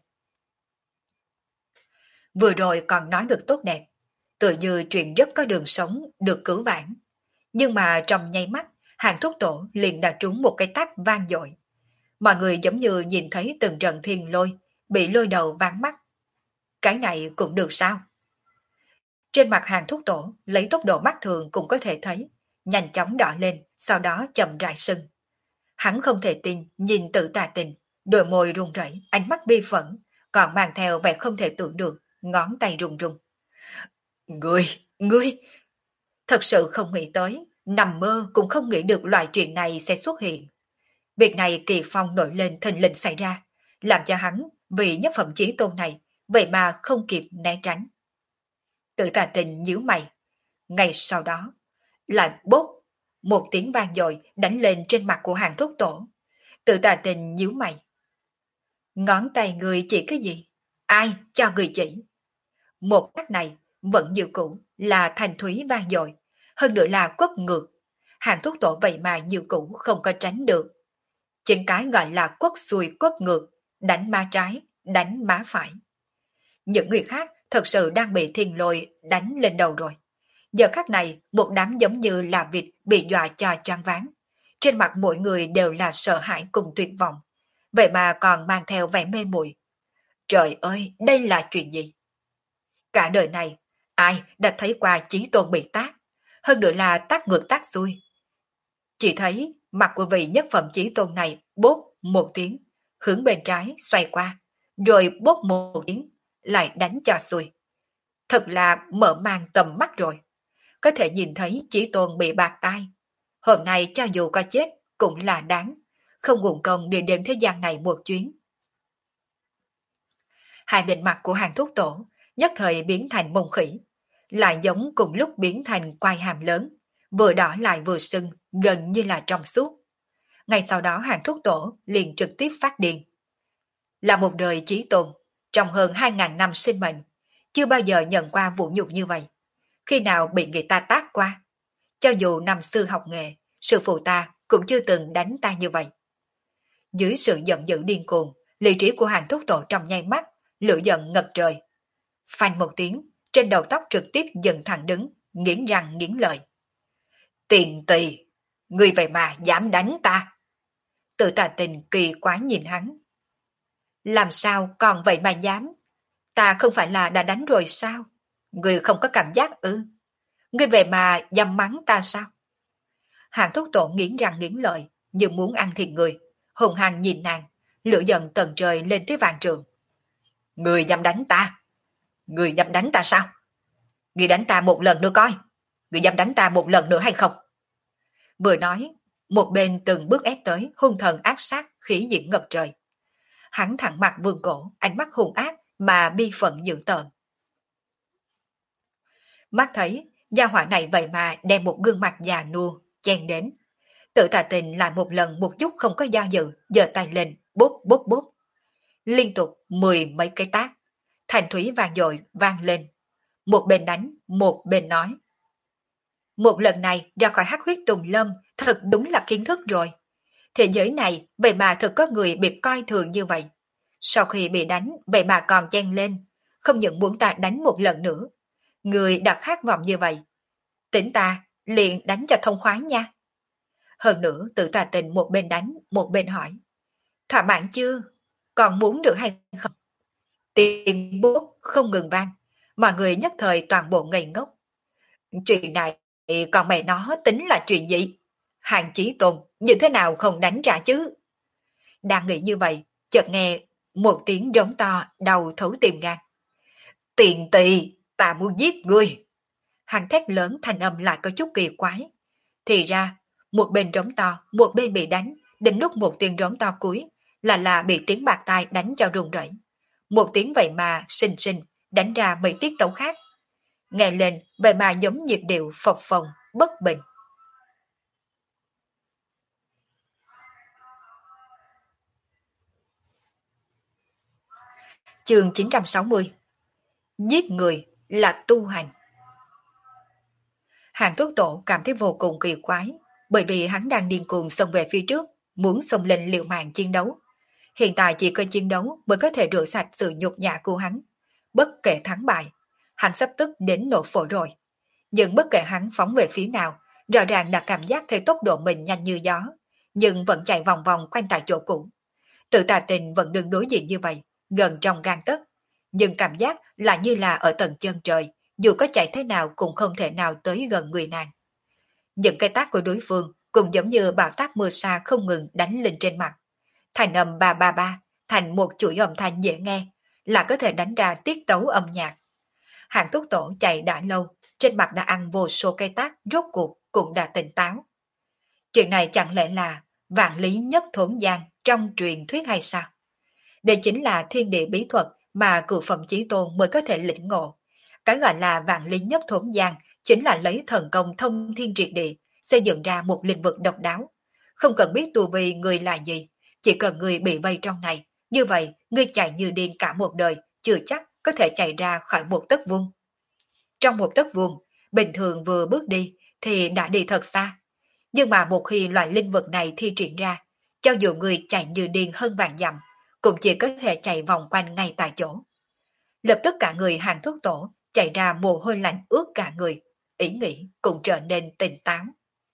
Vừa rồi còn nói được tốt đẹp, tự như chuyện rất có đường sống, được cứu vãn. Nhưng mà trong nháy mắt, Hàng Thúc Tổ liền đã trúng một cái tát vang dội. Mọi người giống như nhìn thấy từng trận thiên lôi, bị lôi đầu ván mắt. Cái này cũng được sao? Trên mặt Hàng Thúc Tổ, lấy tốc độ mắt thường cũng có thể thấy, nhanh chóng đỏ lên, sau đó chậm rãi sưng. Hắn không thể tin, nhìn Tự Tà Tình, đôi môi run rẩy, ánh mắt bi phẫn, còn mang theo vẻ không thể tưởng được, ngón tay run run. Ngươi, ngươi, thật sự không nghĩ tới, nằm mơ cũng không nghĩ được loại chuyện này sẽ xuất hiện. Việc này kỳ phong nổi lên thình lình xảy ra, làm cho hắn vì nhất phẩm chí tôn này, vậy mà không kịp né tránh. Tự Tà Tình nhíu mày, ngay sau đó, lại bốp, một tiếng vang dội đánh lên trên mặt của Hàng Thúc Tổ. Tự Tà Tình nhíu mày. Ngón tay người chỉ cái gì? Ai cho người chỉ? Một cách này vẫn như cũ là thành thúy vang dội, hơn nữa là quất ngược. Hàng Thúc Tổ vậy mà như cũ không có tránh được. Chính cái gọi là quất xuôi quất ngược, đánh má trái, đánh má phải. Những người khác thật sự đang bị thiên lôi đánh lên đầu rồi. Giờ khắc này, một đám giống như là vịt bị dọa cho choáng váng. Trên mặt mỗi người đều là sợ hãi cùng tuyệt vọng. Vậy mà còn mang theo vẻ mê muội. Trời ơi, đây là chuyện gì? Cả đời này, ai đã thấy qua chí tôn bị tác, hơn nữa là tác ngược tác xuôi. Chỉ thấy mặt của vị nhất phẩm chí tôn này bốp một tiếng, hướng bên trái xoay qua, rồi bốp một tiếng, lại đánh cho xuôi. Thật là mở mang tầm mắt rồi. Có thể nhìn thấy chí tôn bị bạc tai. Hôm nay cho dù có chết cũng là đáng, không nguồn công đi đến thế gian này một chuyến. Hai bên mặt của Hàng Thúc Tổ nhất thời biến thành mông khỉ, lại giống cùng lúc biến thành quai hàm lớn, vừa đỏ lại vừa sưng, gần như là trong suốt. Ngay sau đó Hàng Thúc Tổ liền trực tiếp phát điên. Là một đời chí tôn, trong hơn hai ngàn năm sinh mệnh, chưa bao giờ nhận qua vũ nhục như vậy. Khi nào bị người ta tát qua? Cho dù năm xưa học nghề, sư phụ ta cũng chưa từng đánh ta như vậy. Dưới sự giận dữ điên cuồng, lý trí của Hàng Thúc Tổ trong nháy mắt, lửa giận ngập trời. Phanh một tiếng, trên đầu tóc trực tiếp dựng thẳng đứng, nghiến răng nghiến lợi. Tiền tỳ, ngươi vậy mà dám đánh ta. Tự Tà Tình kỳ quái nhìn hắn. Làm sao còn vậy mà dám? Ta không phải là đã đánh rồi sao? Ngươi không có cảm giác ư? Ngươi về mà dám mắng ta sao? Hàng Thúc Tổ nghiến răng nghiến lợi, như muốn ăn thịt người. Hùng hăng nhìn nàng, lửa giận tận trời lên tới vạn trường. Ngươi dám đánh ta? Ngươi dám đánh ta sao? Ngươi đánh ta một lần nữa coi. Ngươi dám đánh ta một lần nữa hay không? Vừa nói, một bên từng bước ép tới, hung thần ác sát, khí diễm ngập trời. Hắn thẳng mặt vương cổ, ánh mắt hung ác mà bi phận dữ tợn. Mắt thấy, gia hỏa này vậy mà đem một gương mặt già nua, chen đến. Tự Tà Tình lại một lần một chút không có do dự, giơ tay lên, bốp bốp bốp. Liên tục mười mấy cái tát, thành thúy vang dội vang lên. Một bên đánh, một bên nói. Một lần này ra khỏi hắc huyết tùng lâm, thật đúng là kiến thức rồi. Thế giới này, vậy mà thật có người bị coi thường như vậy. Sau khi bị đánh, vậy mà còn chen lên, không những muốn ta đánh một lần nữa. Người đã khát vọng như vậy. Tỉnh ta, liền đánh cho thông khoái nha. Hơn nữa, Tự Tà Tình một bên đánh, một bên hỏi. Thỏa mãn chưa? Còn muốn được hay không? Tiếng bốp không ngừng vang, mọi người nhất thời toàn bộ ngây ngốc. Chuyện này, còn mẹ nó tính là chuyện gì? Hàng Chí Tôn, như thế nào không đánh trả chứ? Đang nghĩ như vậy, chợt nghe một tiếng rống to đầu thấu tim gan. Tiền tỳ, ta muốn giết ngươi. Hàng thét lớn thanh âm lại có chút kỳ quái. Thì ra, một bên rống to, một bên bị đánh, đến lúc một tiếng rống to cuối, là là bị tiếng bạc tai đánh cho rung rẩy. Một tiếng vậy mà xinh xinh đánh ra mấy tiết tấu khác. Nghe lên vậy mà giống nhịp điệu phập phồng, bất bình. Chương chín trăm sáu mươi. Giết người là tu hành. Hàng Thuốc Tổ cảm thấy vô cùng kỳ quái, bởi vì hắn đang điên cuồng xông về phía trước, muốn xông lên liều mạng chiến đấu. Hiện tại chỉ có chiến đấu mới có thể rửa sạch sự nhục nhã của hắn. Bất kể thắng bại, hắn sắp tức đến nổ phổi rồi. Nhưng bất kể hắn phóng về phía nào, rõ ràng đã cảm giác thấy tốc độ mình nhanh như gió, nhưng vẫn chạy vòng vòng quanh tại chỗ cũ. Tự Tà Tình vẫn đứng đối diện như vậy, gần trong gang tấc, nhưng cảm giác là như là ở tầng chân trời, dù có chạy thế nào cũng không thể nào tới gần người nàng. Những cái tác của đối phương cũng giống như bão táp mưa sa không ngừng đánh lên trên mặt. Thành âm ba ba ba, thành một chuỗi âm thanh dễ nghe, là có thể đánh ra tiết tấu âm nhạc. Hàng Túc Tổ chạy đã lâu, trên mặt đã ăn vô số cây tác, rốt cuộc cũng đã tỉnh táo. Chuyện này chẳng lẽ là vạn lý nhất thốn gian trong truyền thuyết hay sao? Đây chính là thiên địa bí thuật mà cửu phẩm chí tôn mới có thể lĩnh ngộ. Cái gọi là vạn lý nhất thốn gian chính là lấy thần công thông thiên triệt địa, xây dựng ra một lĩnh vực độc đáo. Không cần biết tu vi người là gì, chỉ cần người bị vây trong này, như vậy người chạy như điên cả một đời, chưa chắc có thể chạy ra khỏi một tấc vuông. Trong một tấc vuông, bình thường vừa bước đi thì đã đi thật xa. Nhưng mà một khi loại linh vật này thi triển ra, cho dù người chạy như điên hơn vạn dặm, cũng chỉ có thể chạy vòng quanh ngay tại chỗ. Lập tức cả người Hàng Thuốc Tổ chạy ra mồ hôi lạnh ướt cả người, ý nghĩ cũng trở nên tỉnh táo.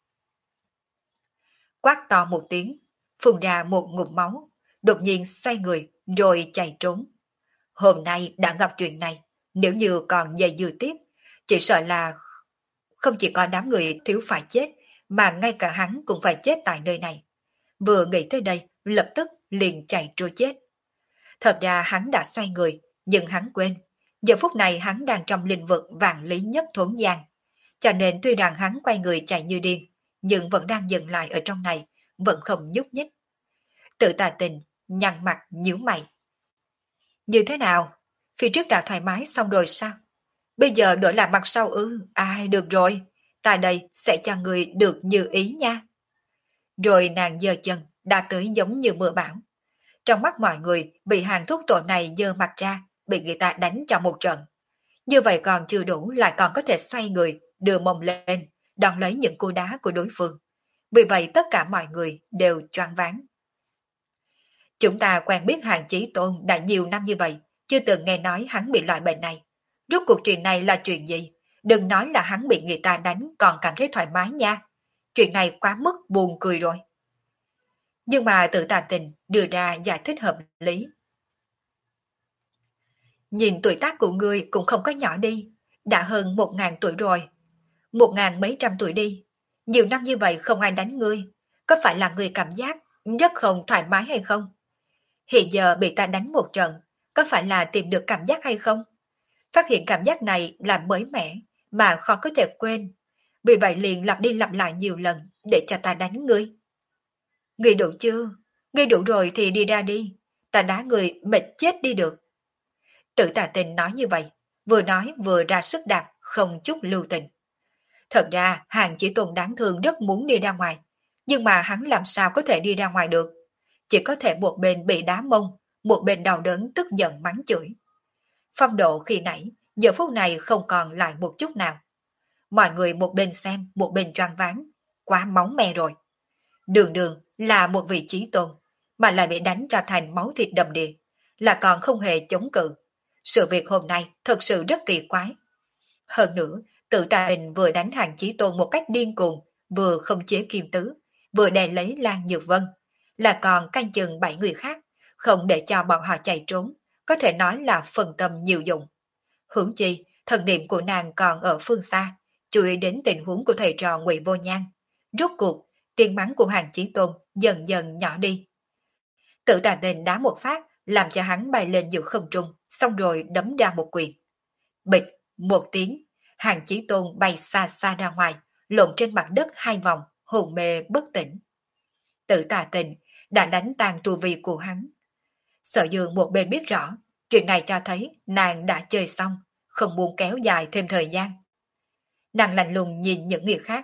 Quát to một tiếng, phun ra một ngụm máu, đột nhiên xoay người rồi chạy trốn. Hôm nay đã gặp chuyện này, nếu như còn dây dưa tiếp, chỉ sợ là không chỉ có đám người thiếu phải chết, mà ngay cả hắn cũng phải chết tại nơi này. Vừa nghĩ tới đây, lập tức liền chạy trôi chết. Thật ra hắn đã xoay người, nhưng hắn quên. Giờ phút này hắn đang trong lĩnh vực vạn lý nhất thốn gian. Cho nên tuy rằng hắn quay người chạy như điên, nhưng vẫn đang dừng lại ở trong này, vẫn không nhúc nhích. Tự Tà Tình, nhăn mặt nhíu mày. Như thế nào? Phía trước đã thoải mái xong rồi sao? Bây giờ đổi lại mặt sau ư? Ai được rồi, ta đây sẽ cho người được như ý nha. Rồi nàng giơ chân, đã tới giống như mưa bão. Trong mắt mọi người, bị hàng thuốc tội này giơ mặt ra, bị người ta đánh cho một trận. Như vậy còn chưa đủ, lại còn có thể xoay người, đưa mông lên, đón lấy những cú đá của đối phương. Vì vậy tất cả mọi người đều choáng váng. Chúng ta quen biết Hàng Chí Tôn đã nhiều năm như vậy, chưa từng nghe nói hắn bị loại bệnh này. Rốt cuộc chuyện này là chuyện gì? Đừng nói là hắn bị người ta đánh còn cảm thấy thoải mái nha. Chuyện này quá mức buồn cười rồi. Nhưng mà Tự Tà Tình đưa ra giải thích hợp lý. Nhìn tuổi tác của ngươi cũng không có nhỏ đi, đã hơn một ngàn tuổi rồi. Một ngàn mấy trăm tuổi đi. Nhiều năm như vậy không ai đánh ngươi, có phải là ngươi cảm giác rất không thoải mái hay không? Hiện giờ bị ta đánh một trận, có phải là tìm được cảm giác hay không? Phát hiện cảm giác này là mới mẻ, mà khó có thể quên. Vì vậy liền lặp đi lặp lại nhiều lần để cho ta đánh ngươi. Ngươi đủ chưa? Ngươi đủ rồi thì đi ra đi. Ta đá ngươi mệt chết đi được. Tự Tà Tình nói như vậy, vừa nói vừa ra sức đạp, không chút lưu tình. Thật ra Hàng Chỉ Tuần đáng thương rất muốn đi ra ngoài, nhưng mà hắn làm sao có thể đi ra ngoài được. Chỉ có thể một bên bị đá mông, một bên đau đớn tức giận mắng chửi. Phong độ khi nãy, giờ phút này không còn lại một chút nào. Mọi người một bên xem, một bên choáng váng, quá máu me rồi. Đường đường là một vị trí tôn, mà lại bị đánh cho thành máu thịt đầm đìa, là còn không hề chống cự. Sự việc hôm nay thật sự rất kỳ quái. Hơn nữa, Tự Tà Tình vừa đánh Hàng Chí Tôn một cách điên cuồng, vừa không chế Kim Tứ, vừa đè lấy Lan Nhược Vân, là còn canh chừng bảy người khác, không để cho bọn họ chạy trốn, có thể nói là phần tâm nhiều dụng. Hướng chi, thần niệm của nàng còn ở phương xa, chú ý đến tình huống của thầy trò Ngụy Vô Nhan. Rốt cuộc, tiếng mắng của Hàng Chí Tôn dần dần nhỏ đi. Tự Tà Tình đá một phát, làm cho hắn bay lên giữa không trung, xong rồi đấm ra một quyền. Bịch, một tiếng, Hàng Chí Tôn bay xa xa ra ngoài, lộn trên mặt đất hai vòng, hồn mê bất tỉnh. Tự Tà Tình đã đánh tan tu vi của hắn. Sở Dương một bên biết rõ, chuyện này cho thấy nàng đã chơi xong, không muốn kéo dài thêm thời gian. Nàng lạnh lùng nhìn những người khác.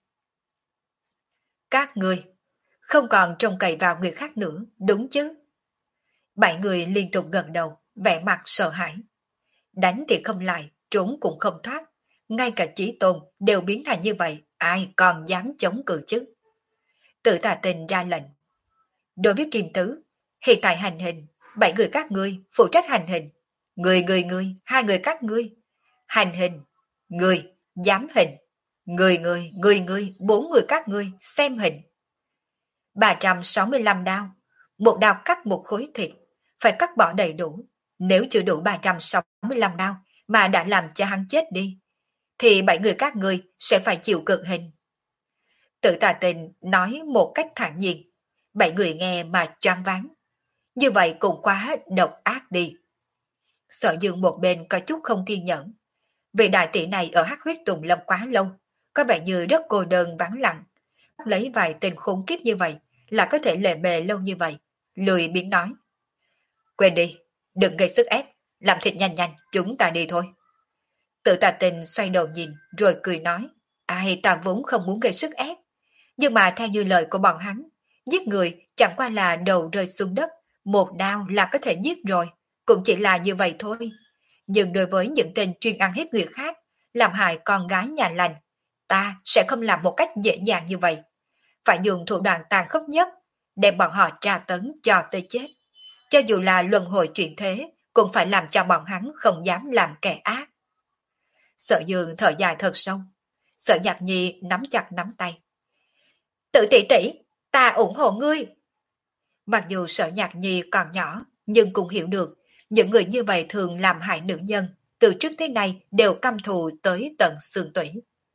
Các người, không còn trông cậy vào người khác nữa, đúng chứ? Bảy người liên tục gật đầu, vẻ mặt sợ hãi. Đánh thì không lại, trốn cũng không thoát. Ngay cả Chí Tôn đều biến thành như vậy, ai còn dám chống cự chứ? Tự Tà Tình ra lệnh. Đối với Kim Tứ, hiện tại hành hình, bảy người các ngươi phụ trách hành hình. Người người người, hai người các ngươi. Hành hình, người, giám hình. Người người, người người, bốn người các ngươi, xem hình. ba trăm sáu mươi lăm đao, một đao cắt một khối thịt, phải cắt bỏ đầy đủ. Nếu chưa đủ ba trăm sáu mươi lăm đao mà đã làm cho hắn chết đi, thì bảy người các ngươi sẽ phải chịu cực hình. Tự Tà Tình nói một cách thản nhiên, bảy người nghe mà choáng váng. Như vậy cũng quá độc ác đi. Sở Dương một bên có chút không kiên nhẫn. Vị đại tỷ này ở Hắc Huyết Tùng Lâm quá lâu, có vẻ như rất cô đơn vắng lặng. Lấy vài tên khốn kiếp như vậy là có thể lề mề lâu như vậy, lười biếng nói. Quên đi, đừng gây sức ép, làm thịt nhanh nhanh, chúng ta đi thôi. Tự Tà Tình xoay đầu nhìn rồi cười nói, ai ta vốn không muốn gây sức ép, nhưng mà theo như lời của bọn hắn, giết người chẳng qua là đầu rơi xuống đất, một đao là có thể giết rồi, cũng chỉ là như vậy thôi. Nhưng đối với những tên chuyên ăn hiếp người khác, làm hại con gái nhà lành, ta sẽ không làm một cách dễ dàng như vậy. Phải dùng thủ đoạn tàn khốc nhất, đem bọn họ tra tấn cho tới chết. Cho dù là luân hồi chuyển thế, cũng phải làm cho bọn hắn không dám làm kẻ ác. Sở Dương thở dài thật sâu. Sở Nhạc Nhi nắm chặt nắm tay. Tự tỷ tỷ, ta ủng hộ ngươi. Mặc dù Sở Nhạc Nhi còn nhỏ, nhưng cũng hiểu được, những người như vậy thường làm hại nữ nhân, từ trước tới nay đều căm thù tới tận xương tủy.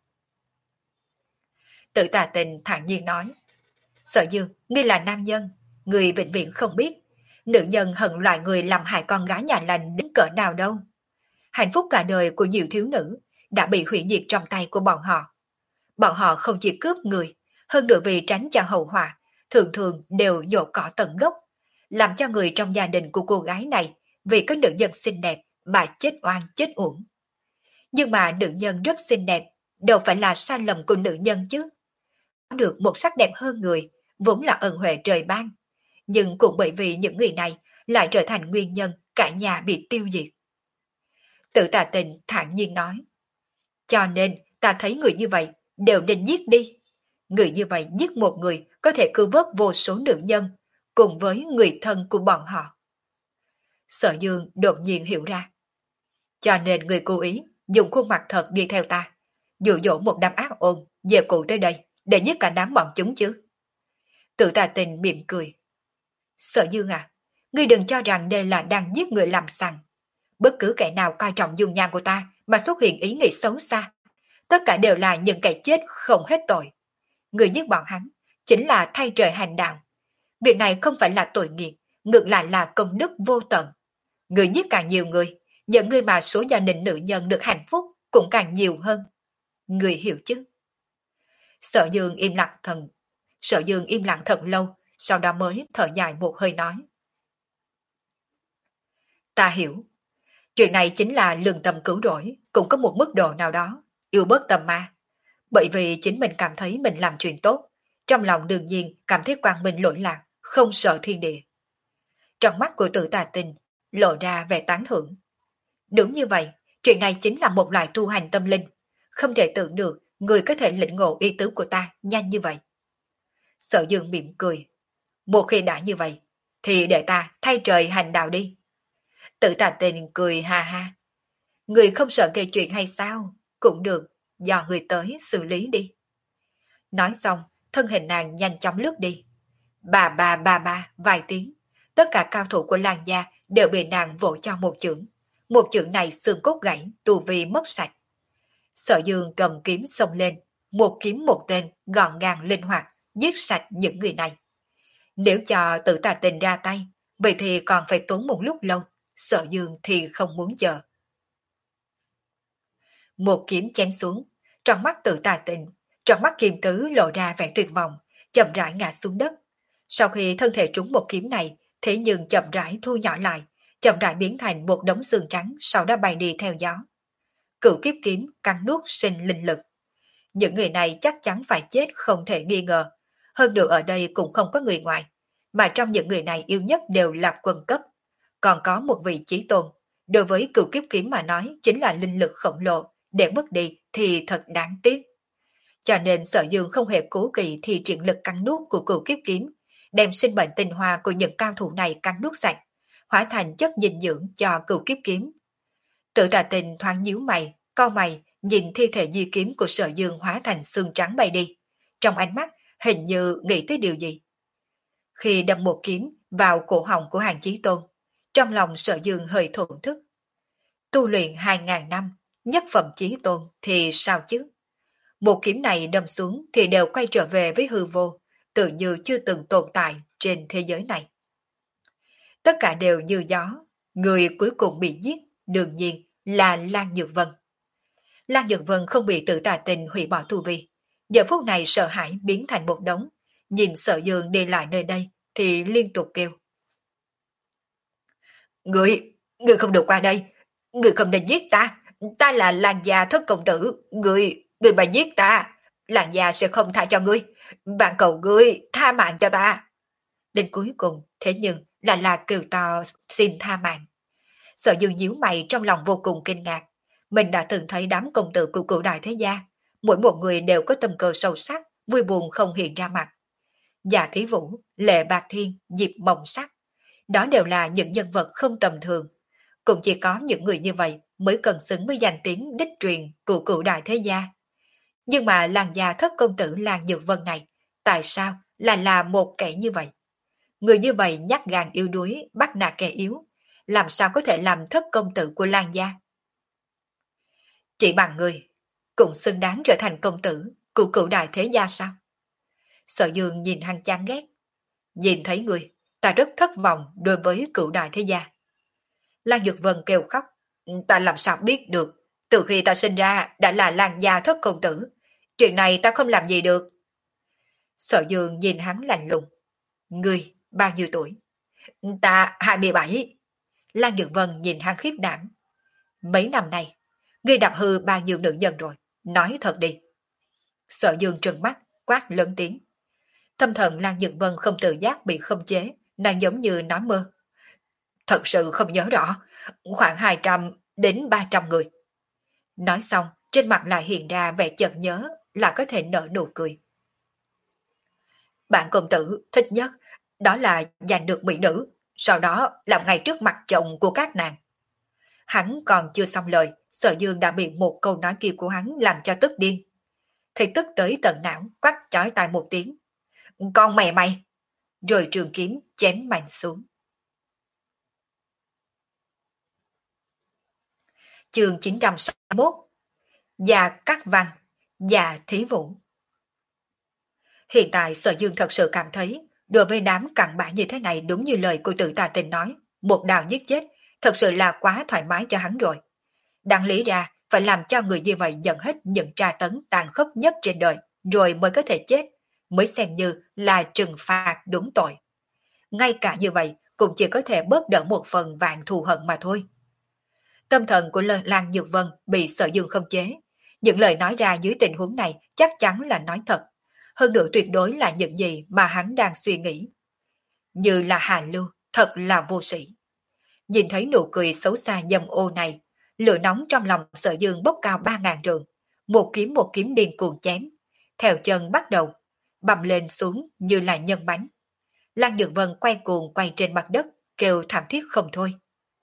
Tự Tà Tình thản nhiên nói, Sở Dương, ngươi là nam nhân, ngươi vĩnh viễn không biết, nữ nhân hận loại người làm hại con gái nhà lành đến cỡ nào đâu. Hạnh phúc cả đời của nhiều thiếu nữ đã bị hủy diệt trong tay của bọn họ. Bọn họ không chỉ cướp người, hơn nữa vì tránh cho hậu họa, thường thường đều nhổ cỏ tận gốc, làm cho người trong gia đình của cô gái này vì có nữ nhân xinh đẹp mà chết oan chết uổng. Nhưng mà nữ nhân rất xinh đẹp, đâu phải là sai lầm của nữ nhân chứ. Có được một sắc đẹp hơn người, vốn là ân huệ trời ban. Nhưng cũng bởi vì những người này lại trở thành nguyên nhân cả nhà bị tiêu diệt. Tự Tà Tình thản nhiên nói. Cho nên ta thấy người như vậy đều nên giết đi. Người như vậy giết một người có thể cứu vớt vô số nữ nhân, cùng với người thân của bọn họ. Sở Dương đột nhiên hiểu ra. Cho nên người cố ý dùng khuôn mặt thật đi theo ta, dụ dỗ một đám ác ôn về cụ tới đây để giết cả đám bọn chúng chứ. Tự Tà Tình mỉm cười. Sở Dương à, ngươi đừng cho rằng đây là đang giết người làm sằng. Bất cứ kẻ nào coi trọng dung nhan của ta mà xuất hiện ý nghĩ xấu xa, tất cả đều là những kẻ chết không hết tội. Người giết bọn hắn chính là thay trời hành đạo. Việc này không phải là tội nghiệp, ngược lại là công đức vô tận. Người giết càng nhiều người, những người mà số gia đình nữ nhân được hạnh phúc cũng càng nhiều hơn. Người hiểu chứ? Sở Dương im lặng thần, Sở Dương im lặng thật lâu, sau đó mới thở dài một hơi nói. Ta hiểu. Chuyện này chính là lương tâm cứu rỗi, cũng có một mức độ nào đó, yêu bớt tâm ma. Bởi vì chính mình cảm thấy mình làm chuyện tốt, trong lòng đương nhiên cảm thấy quang minh lỗi lạc, không sợ thiên địa. Trong mắt của Tự Tà Tình lộ ra vẻ tán thưởng. Đúng như vậy, chuyện này chính là một loại tu hành tâm linh, không thể tưởng được người có thể lĩnh ngộ ý tứ của ta nhanh như vậy. Sở Dương mỉm cười. Một khi đã như vậy, thì để ta thay trời hành đạo đi. Tự Tà Tình cười ha ha. Người không sợ gây chuyện hay sao? Cũng được, do người tới xử lý đi. Nói xong, thân hình nàng nhanh chóng lướt đi. Bà bà bà bà vài tiếng, tất cả cao thủ của làng gia đều bị nàng vỗ cho một chưởng. Một chưởng này xương cốt gãy, tu vi mất sạch. Sở Dương cầm kiếm xông lên, một kiếm một tên, gọn gàng linh hoạt, giết sạch những người này. Nếu cho Tự Tà Tình ra tay, vậy thì còn phải tốn một lúc lâu. Sở Dương thì không muốn chờ. Một kiếm chém xuống, trong mắt Tự Tà Tình, trong mắt Kim Tứ lộ ra vẻ tuyệt vọng, chậm rãi ngã xuống đất. Sau khi thân thể trúng một kiếm này, thế nhưng chậm rãi thu nhỏ lại, chậm rãi biến thành một đống xương trắng, sau đó bay đi theo gió. Cửu kiếp kiếm cắn nuốt sinh linh lực. Những người này chắc chắn phải chết không thể nghi ngờ. Hơn nữa ở đây cũng không có người ngoài, mà trong những người này yêu nhất đều là quân cấp. Còn có một vị chí tôn, đối với cửu kiếp kiếm mà nói chính là linh lực khổng lồ, để mất đi thì thật đáng tiếc. Cho nên Sở Dương không hề cố kỵ thì triển lực cắn nuốt của cửu kiếp kiếm, đem sinh mệnh tinh hoa của những cao thủ này cắn nuốt sạch, hóa thành chất dinh dưỡng cho cửu kiếp kiếm. Tự Tà Tình thoáng nhíu mày, cau mày, nhìn thi thể di kiếm của Sở Dương hóa thành xương trắng bay đi. Trong ánh mắt hình như nghĩ tới điều gì. Khi đâm một kiếm vào cổ họng của Hàng Chí Tôn, trong lòng Sở Dương hơi thổn thức. Tu luyện hai ngàn năm, nhất phẩm chí tôn thì sao chứ? Một kiếm này đâm xuống thì đều quay trở về với hư vô, tự như chưa từng tồn tại trên thế giới này. Tất cả đều như gió, người cuối cùng bị giết, đương nhiên là Lan Nhược Vân. Lan Nhược Vân không bị Tự Tà Tình hủy bỏ tu vi, giờ phút này sợ hãi biến thành một đống, nhìn Sở Dương đi lại nơi đây thì liên tục kêu. Người, người không được qua đây, người không nên giết ta, ta là Lan gia thất công tử, người, người mà giết ta, Lan gia sẽ không tha cho ngươi, bạn cầu ngươi tha mạng cho ta. Đến cuối cùng, thế nhưng là là kêu to xin tha mạng. Sở Dương nhíu mày trong lòng vô cùng kinh ngạc, mình đã từng thấy đám công tử của cửu đại thế gia, mỗi một người đều có tâm cơ sâu sắc, vui buồn không hiện ra mặt. Dạ Thí Vũ, Lệ Bạc Thiên, Diệp Mộng Sắc, đó đều là những nhân vật không tầm thường. Cũng chỉ có những người như vậy mới cần xứng với danh tiếng đích truyền của cửu đại thế gia. Nhưng mà làng gia thất công tử Lan Nhược Vân này, tại sao là là một kẻ như vậy? Người như vậy nhát gan yếu đuối, bắt nạt kẻ yếu, làm sao có thể làm thất công tử của Lan gia? Chỉ bằng người, cũng xứng đáng trở thành công tử của cửu đại thế gia sao? Sở Dương nhìn hắn chán ghét. Nhìn thấy người, ta rất thất vọng đối với cửu đại thế gia. Lan Nhược Vân kêu khóc. Ta làm sao biết được, từ khi ta sinh ra đã là Lan gia thất công tử. Chuyện này ta không làm gì được. Sở Dương nhìn hắn lạnh lùng. Ngươi bao nhiêu tuổi? Ta hai mươi bảy. Lan Nhược Vân nhìn hắn khiếp đảm. Mấy năm nay, ngươi đạp hư bao nhiêu nữ nhân rồi? nói thật đi. Sở Dương trừng mắt, quát lớn tiếng. Tâm thần Lan Nhược Vân không tự giác bị khống chế, nàng giống như nói mơ. Thật sự không nhớ rõ, khoảng hai trăm đến ba trăm người. Nói xong, trên mặt lại hiện ra vẻ chợt nhớ là có thể nở nụ cười. Bạn công tử thích nhất, đó là giành được mỹ nữ, sau đó làm ngay trước mặt chồng của các nàng. Hắn còn chưa xong lời, Sở Dương đã bị một câu nói kia của hắn làm cho tức điên. Thì tức tới tận não, quát chói tai một tiếng. Con mẹ mày! Rồi trường kiếm chém mạnh xuống. Chương chín trăm sáu mươi mốt. Già Cát Văn, Già Thí Vũ. Hiện tại Sở Dương thật sự cảm thấy, đối với đám cặn bã như thế này đúng như lời của Tử Tà Tình nói, một đào giết chết, thật sự là quá thoải mái cho hắn rồi. Đáng lý ra, phải làm cho người như vậy nhận hết những tra tấn tàn khốc nhất trên đời, rồi mới có thể chết, mới xem như là trừng phạt đúng tội. Ngay cả như vậy, cũng chỉ có thể bớt đỡ một phần vạn thù hận mà thôi. Tâm thần của Lan Nhược Vân bị Sở Dương khống chế. Những lời nói ra dưới tình huống này chắc chắn là nói thật. Hơn nữa tuyệt đối là những gì mà hắn đang suy nghĩ. Như là Hà Lưu, thật là vô sĩ. Nhìn thấy nụ cười xấu xa dâm ô này, lửa nóng trong lòng Sở Dương bốc cao ba ngàn trượng. Một kiếm một kiếm điên cuồng chém. Theo chân bắt đầu, bầm lên xuống như là nhân bánh. Lan Nhược Vân quay cuồng quay trên mặt đất, kêu thảm thiết không thôi.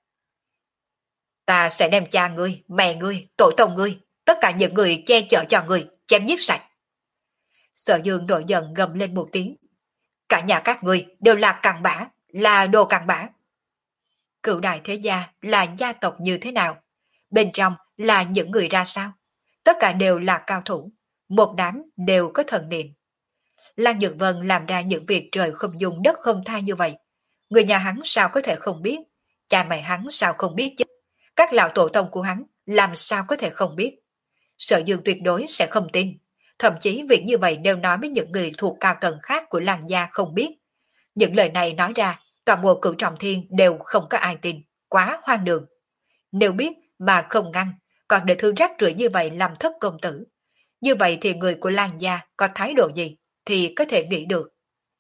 Ta sẽ đem cha ngươi, mẹ ngươi, tổ tông ngươi, tất cả những người che chở cho ngươi, chém giết sạch. Sở Dương nổi giận gầm lên một tiếng. Cả nhà các ngươi đều là cặn bã, là đồ cặn bã. Cửu đại thế gia là gia tộc như thế nào? Bên trong là những người ra sao? Tất cả đều là cao thủ, một đám đều có thần niệm. Lan Nhược Vân làm ra những việc trời không dung đất không tha như vậy. Người nhà hắn sao có thể không biết? Cha mẹ hắn sao không biết chứ? Các lão tổ tông của hắn làm sao có thể không biết? Sở Dương tuyệt đối sẽ không tin. Thậm chí việc như vậy đều nói với những người thuộc cao tầng khác của làng gia không biết. Những lời này nói ra, toàn bộ Cửu Trọng Thiên đều không có ai tin. Quá hoang đường. Nếu biết mà không ngăn, còn để thứ rác rưởi như vậy làm thất công tử. Như vậy thì người của làng gia có thái độ gì thì có thể nghĩ được.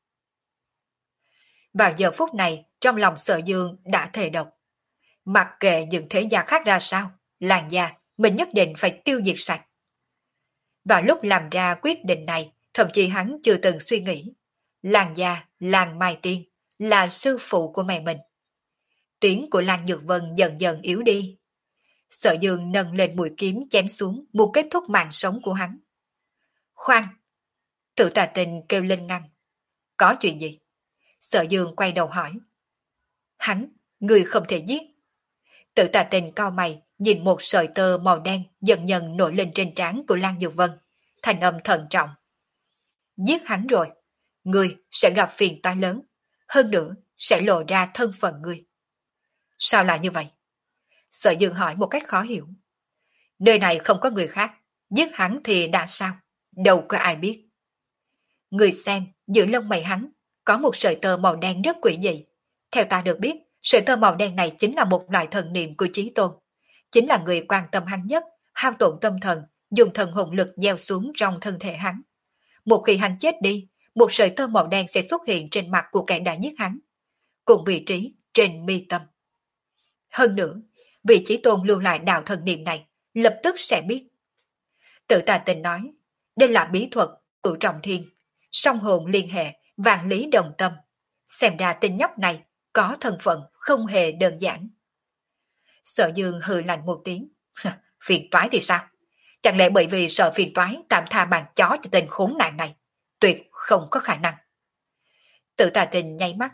Vào giờ phút này, trong lòng Sở Dương đã thề độc. Mặc kệ những thế gia khác ra sao, làng gia mình nhất định phải tiêu diệt sạch. Vào lúc làm ra quyết định này, thậm chí hắn chưa từng suy nghĩ. Làng gia, làng Mai Tiên, là sư phụ của mẹ mình. Tiếng của Lan Nhược Vân dần dần yếu đi. Sở Dương nâng lên mũi kiếm chém xuống, muốn kết thúc mạng sống của hắn. Khoan! Tử Tà Tình kêu lên ngăn. Có chuyện gì? Sở Dương quay đầu hỏi. Hắn, người không thể giết. Tử Tà Tình cau mày, nhìn một sợi tơ màu đen dần dần nổi lên trên trán của Lan Nhược Vân, thành âm thận trọng. Giết hắn rồi, ngươi sẽ gặp phiền toái lớn, hơn nữa sẽ lộ ra thân phận ngươi. Sao lại như vậy? Sở Dương hỏi một cách khó hiểu. Nơi này không có người khác, giết hắn thì đã sao? Đâu có ai biết. Người xem, giữa lông mày hắn, có một sợi tơ màu đen rất quỷ dị. Theo ta được biết, sợi tơ màu đen này chính là một loại thần niệm của Chí Tôn. Chính là người quan tâm hắn nhất, hao tổn tâm thần, dùng thần hồn lực gieo xuống trong thân thể hắn. Một khi hắn chết đi, một sợi tơ màu đen sẽ xuất hiện trên mặt của kẻ đã giết hắn, cùng vị trí trên mi tâm. Hơn nữa, vị Chí Tôn lưu lại đạo thần niệm này, lập tức sẽ biết. Tự Tà Tình nói, đây là bí thuật của Trọng Thiên, song hồn liên hệ, vạn lý đồng tâm. Xem ra tên nhóc này có thân phận không hề đơn giản. Sở Dương hừ lạnh một tiếng. Phiền toái thì sao? Chẳng lẽ bởi vì sợ phiền toái tạm tha bàn chó cho tên khốn nạn này? Tuyệt không có khả năng. Tự Tà Tình nháy mắt.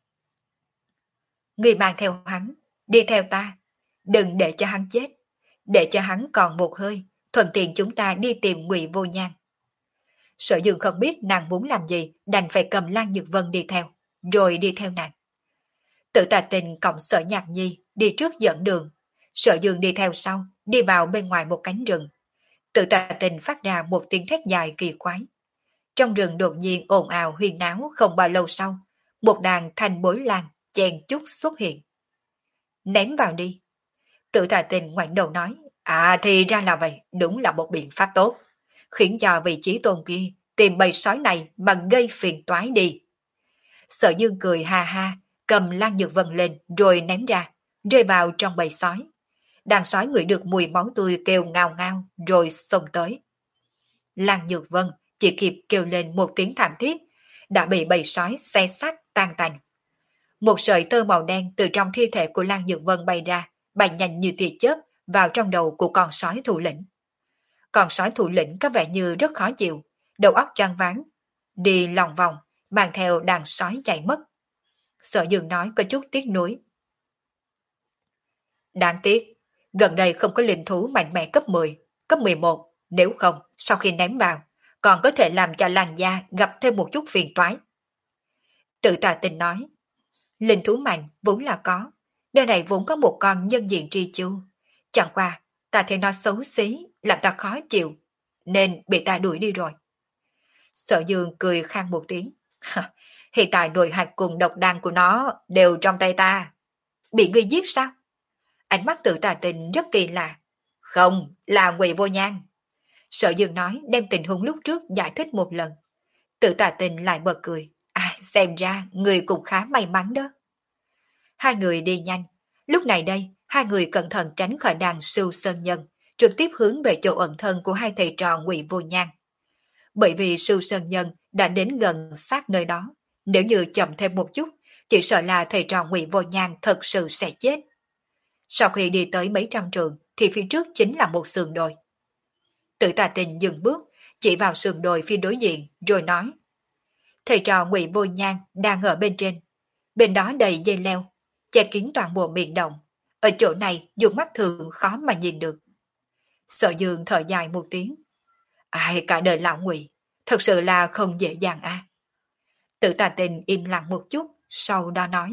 Người mang theo hắn, đi theo ta. Đừng để cho hắn chết. Để cho hắn còn một hơi, thuận tiện chúng ta đi tìm Ngụy Vô Nhan. Sở Dương không biết nàng muốn làm gì, đành phải cầm Lan Nhược Vân đi theo, rồi đi theo nàng. Tự Tà Tình cộng Sở Nhạc Nhi đi trước dẫn đường, Sở Dương đi theo sau, đi vào bên ngoài một cánh rừng. Tự Tà Tình phát ra một tiếng thét dài kỳ quái. Trong rừng đột nhiên ồn ào huyên náo, không bao lâu sau, một đàn thanh bối lan chen chúc xuất hiện. Ném vào đi. Tự Tà Tình ngoảnh đầu nói, À thì ra là vậy, đúng là một biện pháp tốt. Khiến cho vị trí tôn kia tìm bầy sói này mà gây phiền toái đi. Sở Dương cười ha ha, cầm Lan Nhược Vân lên rồi ném ra, rơi vào trong bầy sói. Đàn sói ngửi được mùi máu tươi kêu ngao ngao rồi xông tới. Lan Nhược Vân chỉ kịp kêu lên một tiếng thảm thiết, đã bị bầy sói xé xác tan tành. Một sợi tơ màu đen từ trong thi thể của Lan Nhược Vân bay ra, bay nhanh như tia chớp vào trong đầu của con sói thủ lĩnh. Con sói thủ lĩnh có vẻ như rất khó chịu, đầu óc choáng váng, đi lòng vòng, mang theo đàn sói chạy mất. Sở Dương nói có chút tiếc nuối. Đáng tiếc, gần đây không có linh thú mạnh mẽ cấp mười, cấp mười một, nếu không, sau khi ném vào, còn có thể làm cho làn da gặp thêm một chút phiền toái. Tự Tà Tình nói, linh thú mạnh vốn là có, nơi này vốn có một con nhân diện tri chu. Chẳng qua, ta thấy nó xấu xí, làm ta khó chịu, nên bị ta đuổi đi rồi. Sở Dương cười khang một tiếng. Hiện tại nội hạch cùng độc đan của nó đều trong tay ta. Bị ngươi giết sao? Ánh mắt Tự Tà Tình rất kỳ lạ. Không, là Ngụy Vô Nhan. Sở Dương nói đem tình huống lúc trước giải thích một lần. Tự Tà Tình lại bật cười. À, xem ra người cũng khá may mắn đó. Hai người đi nhanh. Lúc này đây, hai người cẩn thận tránh khỏi đàn Sưu Sơn Nhân, trực tiếp hướng về chỗ ẩn thân của hai thầy trò Ngụy Vô Nhan. Bởi vì Sưu Sơn Nhân đã đến gần sát nơi đó, nếu như chậm thêm một chút, chỉ sợ là thầy trò Ngụy Vô Nhan thật sự sẽ chết. Sau khi đi tới mấy trăm trường, thì phía trước chính là một sườn đồi. Tự Tà Tình dừng bước, chỉ vào sườn đồi phía đối diện, rồi nói: thầy trò Ngụy Vô Nhan đang ở bên trên, bên đó đầy dây leo, che kín toàn bộ miệng động. Ở chỗ này dùng mắt thường khó mà nhìn được. Sở Dương thở dài một tiếng. Ai, cả đời lão Ngụy, thật sự là không dễ dàng a. À. Tự Tà Tình im lặng một chút, sau đó nói: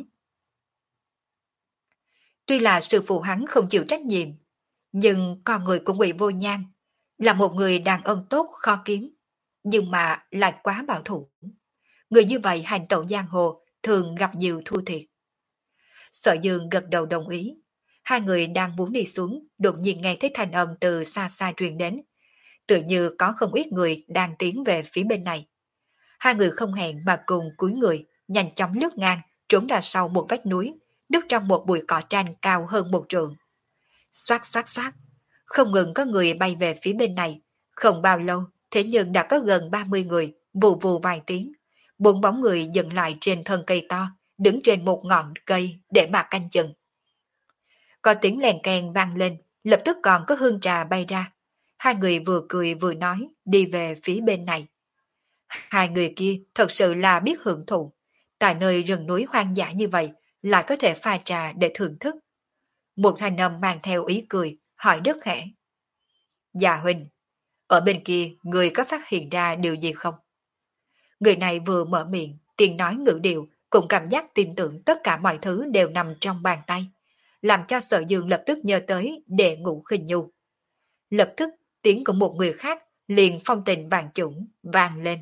tuy là sư phụ hắn không chịu trách nhiệm, nhưng con người của Ngụy Vô Nhan là một người đàn ông tốt khó kiếm, nhưng mà lại quá bảo thủ. Người như vậy hành tẩu giang hồ thường gặp nhiều thua thiệt. Sở Dương gật đầu đồng ý. Hai người đang muốn đi xuống, đột nhiên nghe thấy thanh âm từ xa xa truyền đến. Tự như có không ít người đang tiến về phía bên này. Hai người không hẹn mà cùng cúi người, nhanh chóng lướt ngang, trốn ra sau một vách núi, núp trong một bụi cỏ tranh cao hơn một trượng. Xoát xoát xoát, không ngừng có người bay về phía bên này. Không bao lâu, thế nhưng đã có gần ba mươi người, vù vù vài tiếng. Bốn bóng người dừng lại trên thân cây to, đứng trên một ngọn cây để mà canh chừng. Có tiếng lèn keng vang lên, lập tức còn có hương trà bay ra. Hai người vừa cười vừa nói, đi về phía bên này. Hai người kia thật sự là biết hưởng thụ. Tại nơi rừng núi hoang dã như vậy, lại có thể pha trà để thưởng thức. Một thanh âm mang theo ý cười, hỏi rất khẽ. Dạ huynh, ở bên kia người có phát hiện ra điều gì không? Người này vừa mở miệng, tiếng nói ngữ điệu, cũng cảm giác tin tưởng tất cả mọi thứ đều nằm trong bàn tay, làm cho Sở Dương lập tức nhớ tới Đệ Ngũ Khinh Nhu. Lập tức tiếng của một người khác liền phong tình vàng chủng vang lên.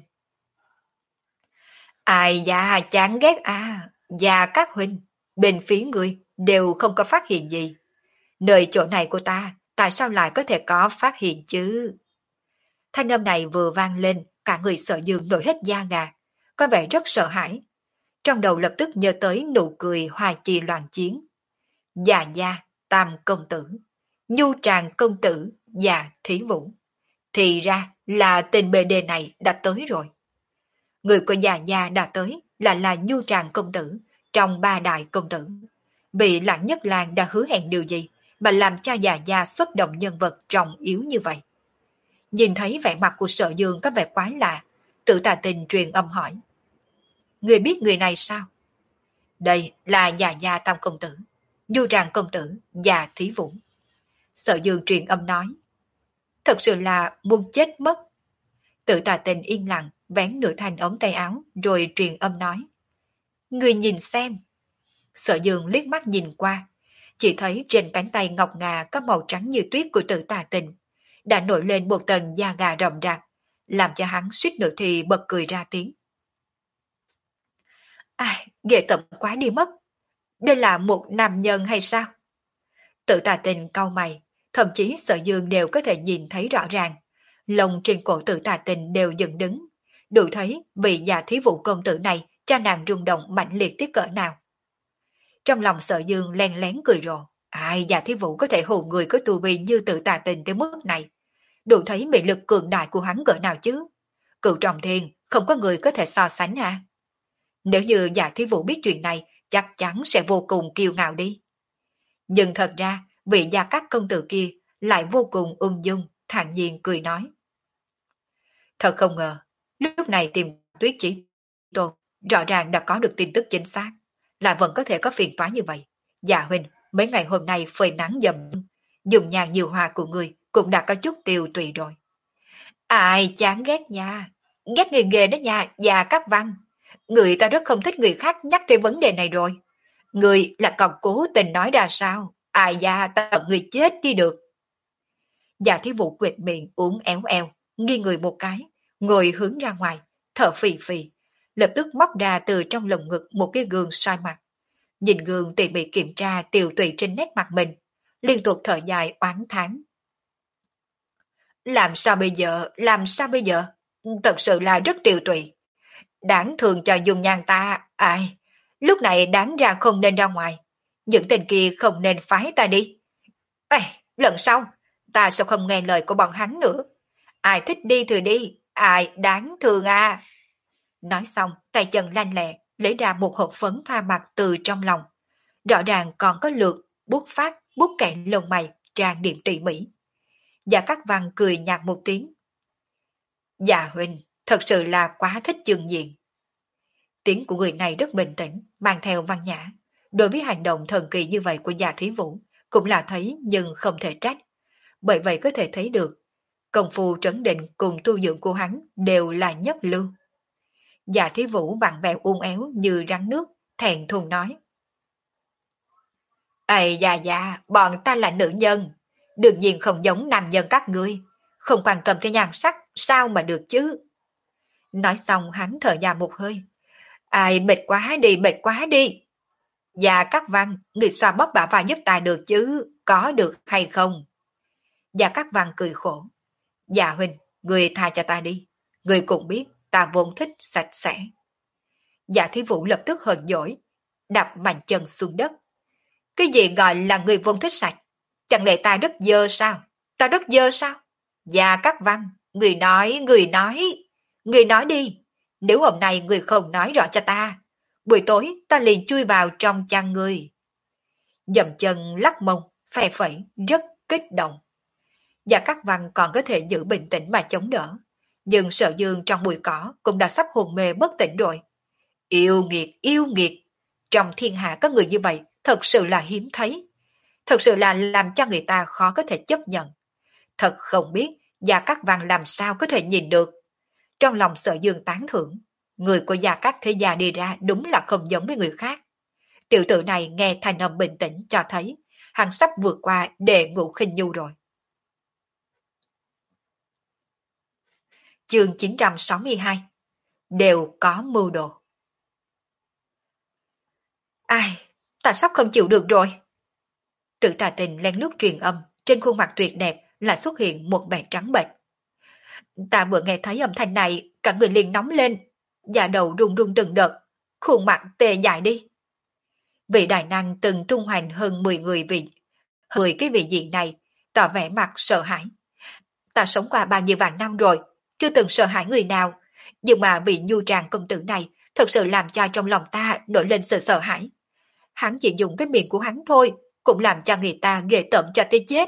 Ai da chán ghét à, và các huynh, bên phía người đều không có phát hiện gì. Nơi chỗ này của ta, tại sao lại có thể có phát hiện chứ? Thanh âm này vừa vang lên, cả người Sở Dương nổi hết da gà, có vẻ rất sợ hãi. Trong đầu lập tức nhớ tới nụ cười hoa chi loạn chiến. Già gia, tam công tử, nhu tràng công tử và thí vũ. Thì ra là tên bê đê này đã tới rồi. Người của già gia đã tới là là nhu tràng công tử trong ba đại công tử. Vị Lãng Nhất Lang đã hứa hẹn điều gì mà làm cho già gia xuất động nhân vật trọng yếu như vậy? Nhìn thấy vẻ mặt của Sở Dương có vẻ quái lạ, Tự Tà Tình truyền âm hỏi. Người biết người này sao? Đây là già gia tam công tử, nhu tràng công tử và thí vũ. Sở Dương truyền âm nói. Thật sự là muốn chết mất. Tự Tà Tình yên lặng, vén nửa thanh ống tay áo, rồi truyền âm nói. Người nhìn xem. Sở Dương liếc mắt nhìn qua, chỉ thấy trên cánh tay ngọc ngà có màu trắng như tuyết của Tự Tà Tình, đã nổi lên một tầng da gà rậm rạp, làm cho hắn suýt nữa thì bật cười ra tiếng. Ai, ghê tởm quá đi mất. Đây là một nam nhân hay sao? Tự Tà Tình cau mày, thậm chí Sở Dương đều có thể nhìn thấy rõ ràng. Lông trên cổ Tử Tà Tình đều dựng đứng, đủ thấy vị già thí vụ công tử này cho nàng rung động mạnh liệt tiếc cỡ nào. Trong lòng Sở Dương len lén cười rộ, ai già thí vụ có thể hù người có tu vi như Tử Tà Tình tới mức này, đủ thấy mị lực cường đại của hắn cỡ nào chứ. Cựu trọng thiên không có người có thể so sánh à. Nếu như giả thí vụ biết chuyện này, chắc chắn sẽ vô cùng kiêu ngạo đi. Nhưng thật ra, vị gia các công tử kia lại vô cùng ung dung, thản nhiên cười nói. Thật không ngờ, lúc này tìm Tuyết Chỉ Tôn rõ ràng đã có được tin tức chính xác, lại vẫn có thể có phiền toái như vậy. Dạ huynh, mấy ngày hôm nay phơi nắng dầm, dùng nhàn nhiều hoa của người cũng đã có chút tiêu tùy rồi. Ai chán ghét nha, ghét người ghê đó nha, già các văn. Người ta rất không thích người khác nhắc tới vấn đề này rồi. Người là còn cố tình nói ra sao? Ai da, ta tận người chết đi được. Dạ thí vụ quệt miệng uống éo eo, nghiêng người một cái, ngồi hướng ra ngoài, thở phì phì, lập tức móc ra từ trong lồng ngực một cái gương soi mặt. Nhìn gương tỉ mỉ kiểm tra tiều tụy trên nét mặt mình, liên tục thở dài oán thán. Làm sao bây giờ, làm sao bây giờ? Thật sự là rất tiều tụy. Đáng thường cho dùng nhan ta, ai, lúc này đáng ra không nên ra ngoài. Những tên kia không nên phái ta đi. Ê, lần sau, ta sẽ không nghe lời của bọn hắn nữa. Ai thích đi thì đi, ai đáng thương à. Nói xong, tay chân lanh lẹ, lấy ra một hộp phấn thoa mặt từ trong lòng. Rõ ràng còn có lượt, bút phát, bút kẹt lông mày, trang điểm tỉ mỉ. Dạ Cát Văn cười nhạt một tiếng. Dạ huynh, thật sự là quá thích chương diện. Tiếng của người này rất bình tĩnh, mang theo văn nhã. Đối với hành động thần kỳ như vậy của Dạ Thí Vũ, cũng là thấy nhưng không thể trách. Bởi vậy có thể thấy được, công phu trấn định cùng tu dưỡng của hắn đều là nhất lưu. Dạ Thí Vũ vặn vẹo uốn éo như rắn nước, thẹn thùng nói. Ây da da, bọn ta là nữ nhân, đương nhiên không giống nam nhân các ngươi, không quan tâm tới nhan sắc, sao mà được chứ. Nói xong hắn thở dài một hơi. Ai mệt quá đi, mệt quá đi. Dạ Cát Văn, người xoa bóp bả vai giúp ta được chứ, có được hay không? Dạ Cát Văn cười khổ. Dạ huynh, người tha cho ta đi. Người cũng biết, ta vốn thích sạch sẽ. Dạ Thí Vũ lập tức hờn dỗi, đạp mạnh chân xuống đất. Cái gì gọi là người vốn thích sạch? Chẳng lẽ ta rất dơ sao? Ta rất dơ sao? Dạ Cát Văn, người nói, người nói, người nói đi. Nếu hôm nay người không nói rõ cho ta, buổi tối ta liền chui vào trong chăn người. Dậm chân lắc mông, phe phẩy, rất kích động. Dạ Cát Văn còn có thể giữ bình tĩnh mà chống đỡ. Nhưng Sở Dương trong bụi cỏ cũng đã sắp hồn mê bất tỉnh rồi. Yêu nghiệt, yêu nghiệt. Trong thiên hạ có người như vậy thật sự là hiếm thấy. Thật sự là làm cho người ta khó có thể chấp nhận. Thật không biết Gia Cát Văn làm sao có thể nhìn được. Trong lòng Sở Dương tán thưởng, người của Gia Cát thế gia đi ra đúng là không giống với người khác. Tiểu tử này nghe thanh âm bình tĩnh cho thấy hắn sắp vượt qua đề ngũ khinh nhu rồi. Chương chín trăm sáu mươi hai. Đều có mưu đồ. Ai, ta sắp không chịu được rồi. Tử Tà Tình lén lút truyền âm, trên khuôn mặt tuyệt đẹp lại xuất hiện một vẻ trắng bệch. Ta vừa nghe thấy âm thanh này, cả người liền nóng lên, da đầu run run từng đợt, khuôn mặt tê dại đi. Vị đại năng từng tung hoành hơn mười người vì mười cái vị diện này, tỏ vẻ mặt sợ hãi. Ta sống qua bao nhiêu vạn năm rồi, chưa từng sợ hãi người nào, nhưng mà vị nhu tràng công tử này thật sự làm cho trong lòng ta nổi lên sự sợ hãi. Hắn chỉ dùng cái miệng của hắn thôi, cũng làm cho người ta ghê tởm cho tới chết.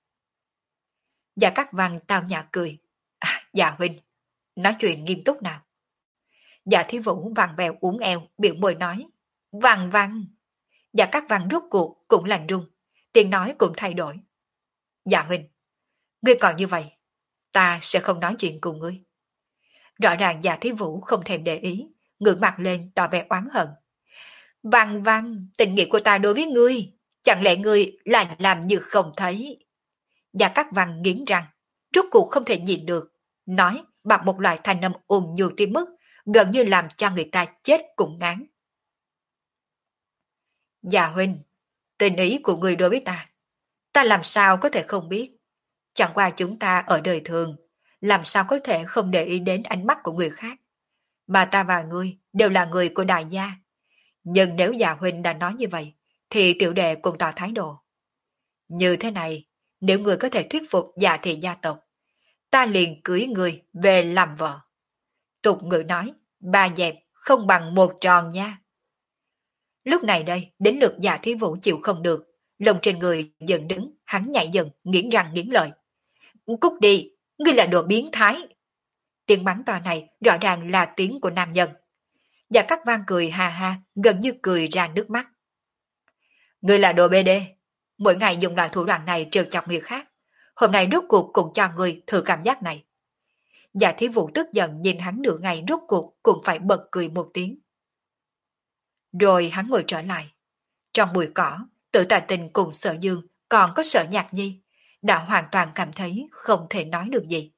Dạ Cát Văn tao nhã cười. À, dạ huynh, nói chuyện nghiêm túc nào. Dạ Thí Vũ vặn vẹo uốn eo, biểu môi nói. Văn văn. Dạ Cát Văn rút cuộc cũng lạnh run, tiếng nói cũng thay đổi. Dạ huynh, ngươi còn như vậy, ta sẽ không nói chuyện cùng ngươi. Rõ ràng Dạ Thí Vũ không thèm để ý, ngước mặt lên tỏ vẻ oán hận. Văn văn, tình nghĩa của ta đối với ngươi, chẳng lẽ ngươi lại làm như không thấy? Dạ Cát Văn nghiến răng, rốt cuộc không thể nhìn được, nói bằng một loại thanh âm ồn nhu tới mức gần như làm cho người ta chết cũng ngán. Dạ huynh, tình ý của người đối với ta, Ta làm sao có thể không biết? Chẳng qua chúng ta ở đời thường, làm sao có thể không để ý đến ánh mắt của người khác. Mà ta và ngươi đều là người của đại gia. Nhưng nếu già huynh đã nói như vậy, thì tiểu đệ cũng tỏ thái độ. Như thế này, nếu người có thể thuyết phục già thị gia tộc, ta liền cưới người về làm vợ. Tục ngữ nói, ba dẹp không bằng một tròn nha. Lúc này đây, đến lượt già thí vũ chịu không được, lông trên người dần đứng, hắn nhảy dần, nghiến răng nghiến lợi. Cút đi, ngươi là đồ biến thái. Tiếng mắng to này rõ ràng là tiếng của nam nhân. Và các vang cười ha ha, gần như cười ra nước mắt. Ngươi là đồ bê đê, mỗi ngày dùng loại thủ đoạn này trêu chọc người khác. Hôm nay rốt cuộc cũng cho ngươi thử cảm giác này. Dạ thí vũ tức giận nhìn hắn nửa ngày rốt cuộc cũng phải bật cười một tiếng. Rồi hắn ngồi trở lại. Trong bụi cỏ, Tự Tài Tình cùng Sở Dương còn có Sở Nhạc Nhi đã hoàn toàn cảm thấy không thể nói được gì.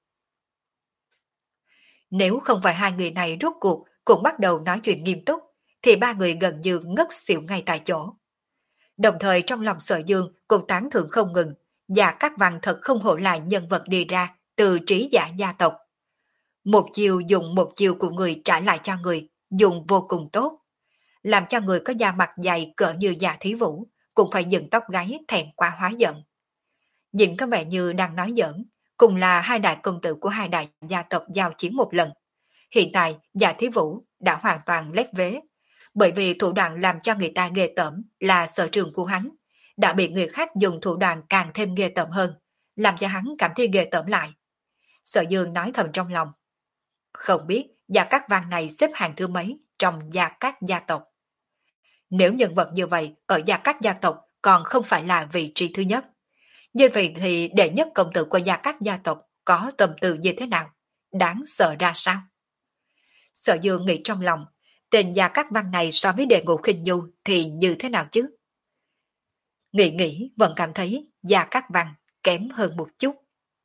Nếu không phải hai người này rốt cuộc cũng bắt đầu nói chuyện nghiêm túc, thì ba người gần như ngất xỉu ngay tại chỗ. Đồng thời trong lòng Sở Dương cũng tán thưởng không ngừng, và các văn thật không hổ lại nhân vật đi ra từ trí giả gia tộc. Một chiều dùng một chiều của người trả lại cho người, dùng vô cùng tốt. Làm cho người có da mặt dày cỡ như Dạ Thí Vũ, cũng phải dựng tóc gáy thẹn quá hóa giận. Nhìn có vẻ như đang nói giỡn, cùng là hai đại công tử của hai đại gia tộc giao chiến một lần. Hiện tại, Dạ Thí Vũ đã hoàn toàn lép vế, bởi vì thủ đoạn làm cho người ta ghê tởm là sở trường của hắn, đã bị người khác dùng thủ đoạn càng thêm ghê tởm hơn, làm cho hắn cảm thấy ghê tởm lại. Sở Dương nói thầm trong lòng. Không biết Gia Cát Văn này xếp hạng thứ mấy trong Gia Cát gia tộc. Nếu nhân vật như vậy ở Gia Cát gia tộc còn không phải là vị trí thứ nhất. Như vậy thì đệ nhất công tử của Gia Cát gia tộc có tâm tư như thế nào? Đáng sợ ra sao? Sở Dương nghĩ trong lòng, tên Gia Cát Văn này so với đệ Ngũ Khinh Nhu thì như thế nào chứ? Nghĩ nghĩ vẫn cảm thấy Gia Cát Văn kém hơn một chút.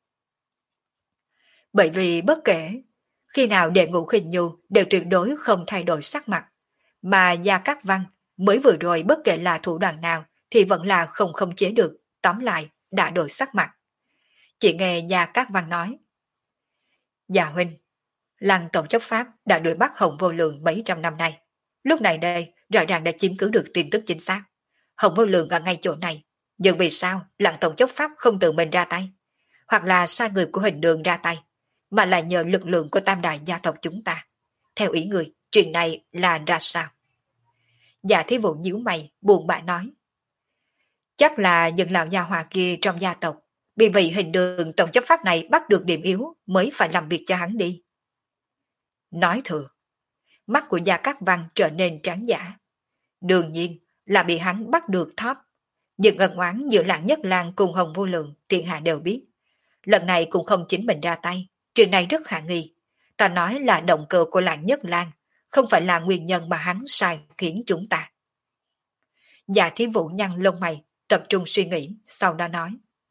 Bởi vì bất kể khi nào đệ Ngũ Khinh Nhu đều tuyệt đối không thay đổi sắc mặt, mà Gia Cát Văn mới vừa rồi bất kể là thủ đoạn nào thì vẫn là không khống chế được, tóm lại đã đổi sắc mặt. Chỉ nghe Gia Cát Văn nói: Dạ huynh, Lăng tổng chấp pháp đã đuổi bắt Hồng Vô Lượng mấy trăm năm nay. Lúc này đây, rõ ràng đã chiếm cứ được tin tức chính xác. Hồng Vô Lượng ở ngay chỗ này, nhưng vì sao Lăng tổng chấp pháp không tự mình ra tay? Hoặc là sai người của hình đường ra tay, mà lại nhờ lực lượng của tam đại gia tộc chúng ta. Theo ý người, chuyện này là ra sao? Dạ Thí Vũ nhíu mày, buồn bã nói. Chắc là những lão gia hòa kia trong gia tộc, bị vị hình đường tổng chấp pháp này bắt được điểm yếu mới phải làm việc cho hắn đi. Nói thừa, mắt của Gia Cát Văn trở nên trắng giả. Đương nhiên là bị hắn bắt được thóp. Nhưng ân oán giữa Lạng Nhất Lang cùng Hồng Vô Lượng thiên hạ đều biết. Lần này cũng không chính mình ra tay, chuyện này rất khả nghi. Ta nói là động cơ của Lạng Nhất Lang, không phải là nguyên nhân mà hắn sai khiến chúng ta. Dạ Thí Vũ nhăn lông mày, tập trung suy nghĩ, sau đó nói.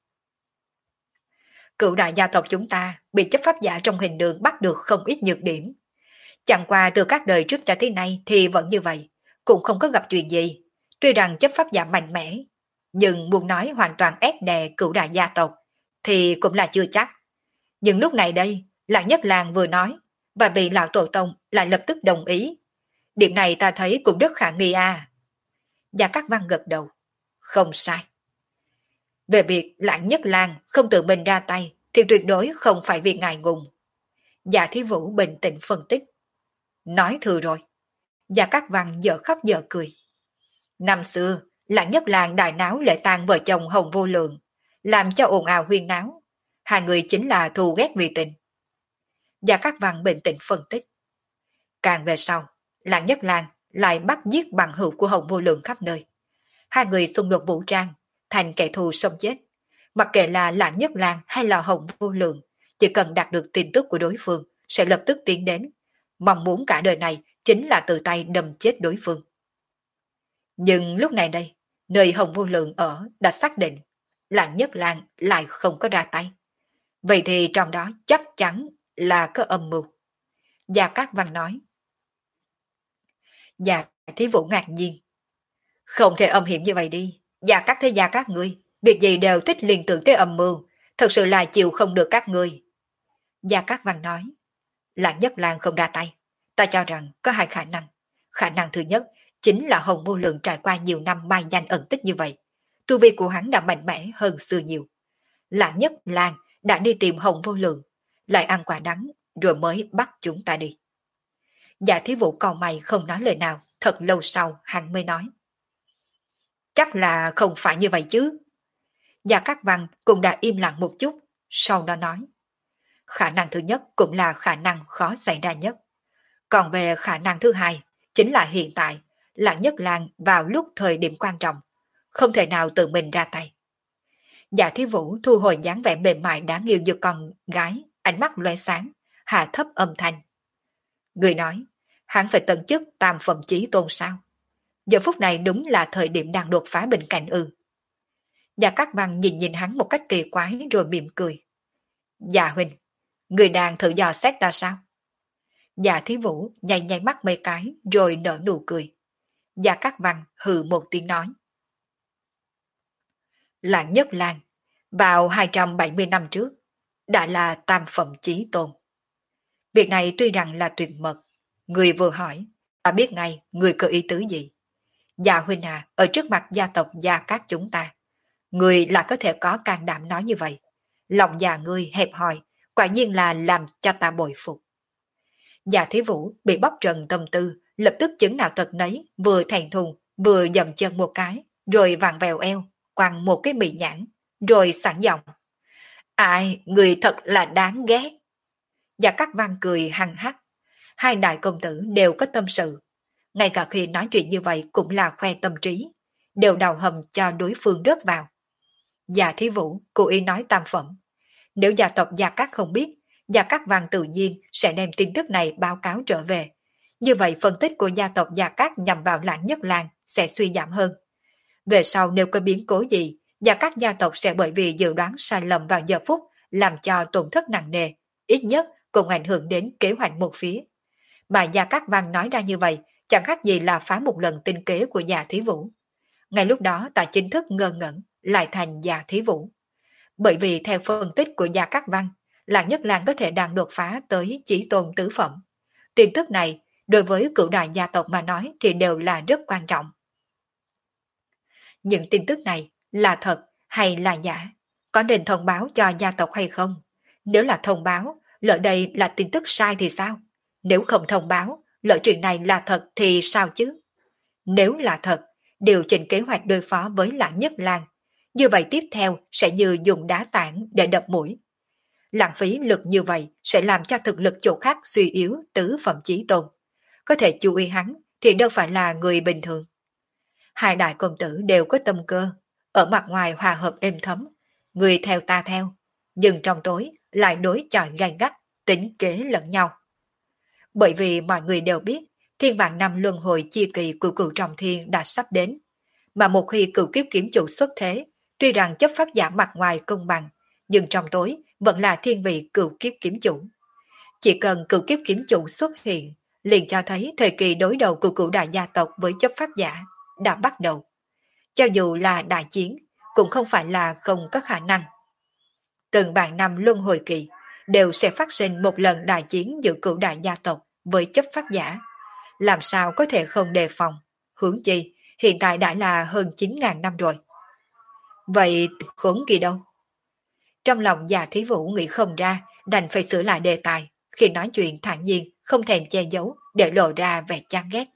Cựu đại gia tộc chúng ta bị chấp pháp giả trong hình đường bắt được không ít nhược điểm. Chẳng qua từ các đời trước cho tới nay thì vẫn như vậy, cũng không có gặp chuyện gì. Tuy rằng chấp pháp giả mạnh mẽ, nhưng muốn nói hoàn toàn ép đè cựu đại gia tộc thì cũng là chưa chắc. Nhưng lúc này đây, Lạc Nhất Lang vừa nói, và bị lão tổ tông lại lập tức đồng ý. Điểm này ta thấy cũng rất khả nghi à. Gia Cát Văn gật đầu. Không sai. Về việc Lạc Nhất Lang không tự mình ra tay thì tuyệt đối không phải vì ngài ngùng. Dạ Thí Vũ bình tĩnh phân tích. Nói thừa rồi. Gia Cát Văn dở khóc dở cười. Năm xưa, Lạc Nhất Lang đại náo lễ tang vợ chồng Hồng Vô Lượng, làm cho ồn ào huyên náo. Hai người chính là thù ghét vì tình. Gia Cát Văn bình tĩnh phân tích. Càng về sau, Lạc Nhất Lang lại bắt giết bằng hữu của Hồng Vô Lượng khắp nơi. Hai người xung đột vũ trang, thành kẻ thù sống chết. Mặc kệ là Lạc Nhất Lang hay là Hồng Vô Lượng, chỉ cần đạt được tin tức của đối phương, sẽ lập tức tiến đến. Mong muốn cả đời này chính là tự tay đâm chết đối phương. Nhưng lúc này đây, nơi Hồng Vô Lượng ở đã xác định, Lạc Nhất Lang lại không có ra tay. Vậy thì trong đó chắc chắn là có âm mưu. Gia Cát Văn nói. Dạ Thí Vũ ngạc nhiên. Không thể âm hiểm như vậy đi. Gia Cát thế gia các ngươi, Việc gì đều thích liên tưởng tới âm mưu, thật sự là chịu không được các ngươi. Gia Cát Văn nói, Lạc Nhất Lang không ra tay. Ta cho rằng có hai khả năng. Khả năng thứ nhất chính là Hồng Vô Lượng trải qua nhiều năm mai danh ẩn tích như vậy. Tu vi của hắn đã mạnh mẽ hơn xưa nhiều. Lạc Nhất Lang đã đi tìm Hồng Vô Lượng, lại ăn quả đắng rồi mới bắt chúng ta đi. Dạ Thí Vũ cầu mày không nói lời nào, thật lâu sau hắn mới nói. Chắc là không phải như vậy chứ. Dạ Cát Văn cũng đã im lặng một chút, sau đó nói. Khả năng thứ nhất cũng là khả năng khó xảy ra nhất. Còn về khả năng thứ hai, chính là hiện tại, Lạc Nhất Lang vào lúc thời điểm quan trọng, không thể nào tự mình ra tay. Dạ Thí Vũ thu hồi dáng vẻ mềm mại đáng yêu như con gái, ánh mắt lóe sáng, hạ thấp âm thanh. Người nói, hắn phải tận chức tam phẩm chí tôn sao? Giờ phút này đúng là thời điểm đang đột phá bình cảnh ư. Dạ Cát Văn nhìn nhìn hắn một cách kỳ quái rồi mỉm cười. Dạ huynh, người đang thử dò xét ta sao? Dạ Thí Vũ nháy nháy mắt mấy cái rồi nở nụ cười. Dạ Cát Văn hừ một tiếng nói. Lạc Nhất Lang, vào hai trăm bảy mươi năm trước, đã là tam phẩm chí tôn. Việc này tuy rằng là tuyệt mật, người vừa hỏi, ta biết ngay người có ý tứ gì. Dạ huynh à, ở trước mặt gia tộc Gia Cát chúng ta, người là có thể có can đảm nói như vậy. Lòng già ngươi hẹp hòi, quả nhiên là làm cho ta bội phục. Dạ Thí Vũ bị bóc trần tâm tư, lập tức chứng nào tật nấy, vừa thành thùng, vừa dầm chân một cái, rồi vặn vèo eo, quăng một cái mì nhãn, rồi sẵn giọng. Ai, người thật là đáng ghét. Dạ Cát Văn cười hăng hắc. Hai đại công tử đều có tâm sự. Ngay cả khi nói chuyện như vậy cũng là khoe tâm trí, đều đào hầm cho đối phương rớt vào. Dạ Thí Vũ cố ý nói tam phẩm. Nếu gia tộc Gia Cát không biết, Gia Cát Văn tự nhiên sẽ đem tin tức này báo cáo trở về. Như vậy phân tích của gia tộc Gia Cát nhằm vào Lạc Nhất Lang sẽ suy giảm hơn. Về sau nếu có biến cố gì, Gia Cát gia tộc sẽ bởi vì dự đoán sai lầm vào giờ phút làm cho tổn thất nặng nề, ít nhất cũng ảnh hưởng đến kế hoạch một phía. Mà Gia Cát Văn nói ra như vậy, chẳng khác gì là phá một lần tinh kế của Dạ Thí Vũ. Ngay lúc đó ta chính thức ngơ ngẩn, lại thành Dạ Thí Vũ. Bởi vì theo phân tích của Gia Cát Văn, Lạc Nhất Lang có thể đang đột phá tới chỉ tôn tứ phẩm. Tin tức này, đối với cửu đại gia tộc mà nói thì đều là rất quan trọng. Những tin tức này là thật hay là giả? Có nên thông báo cho gia tộc hay không? Nếu là thông báo, lỡ đây là tin tức sai thì sao? Nếu không thông báo, lỡ chuyện này là thật thì sao chứ? Nếu là thật, điều chỉnh kế hoạch đối phó với Lạc Nhất Lang. Như vậy tiếp theo sẽ như dùng đá tảng để đập mũi. Lãng phí lực như vậy sẽ làm cho thực lực chỗ khác suy yếu tứ phẩm chí tôn. Có thể chú ý hắn thì đâu phải là người bình thường. Hai đại công tử đều có tâm cơ, ở mặt ngoài hòa hợp êm thấm, người theo ta theo, nhưng trong tối lại đối chọi gay gắt, tính kế lẫn nhau. Bởi vì mọi người đều biết, thiên vạn năm luân hồi chi kỳ của cửu trọng thiên đã sắp đến, mà một khi cửu kiếp kiếm chủ xuất thế, tuy rằng chấp pháp giả mặt ngoài công bằng, nhưng trong tối vẫn là thiên vị cửu kiếp kiếm chủ. Chỉ cần cửu kiếp kiếm chủ xuất hiện, liền cho thấy thời kỳ đối đầu của cửu đại gia tộc với chấp pháp giả đã bắt đầu. Cho dù là đại chiến, cũng không phải là không có khả năng. Từng vạn năm luân hồi kỳ đều sẽ phát sinh một lần đại chiến giữa cửu đại gia tộc với chấp pháp giả. Làm sao có thể không đề phòng? Hướng chi, hiện tại đã là hơn chín nghìn năm rồi. Vậy khốn kỳ đâu? Trong lòng Dạ Thí Vũ nghĩ không ra, đành phải sửa lại đề tài, khi nói chuyện thản nhiên, không thèm che giấu, để lộ ra vẻ chán ghét.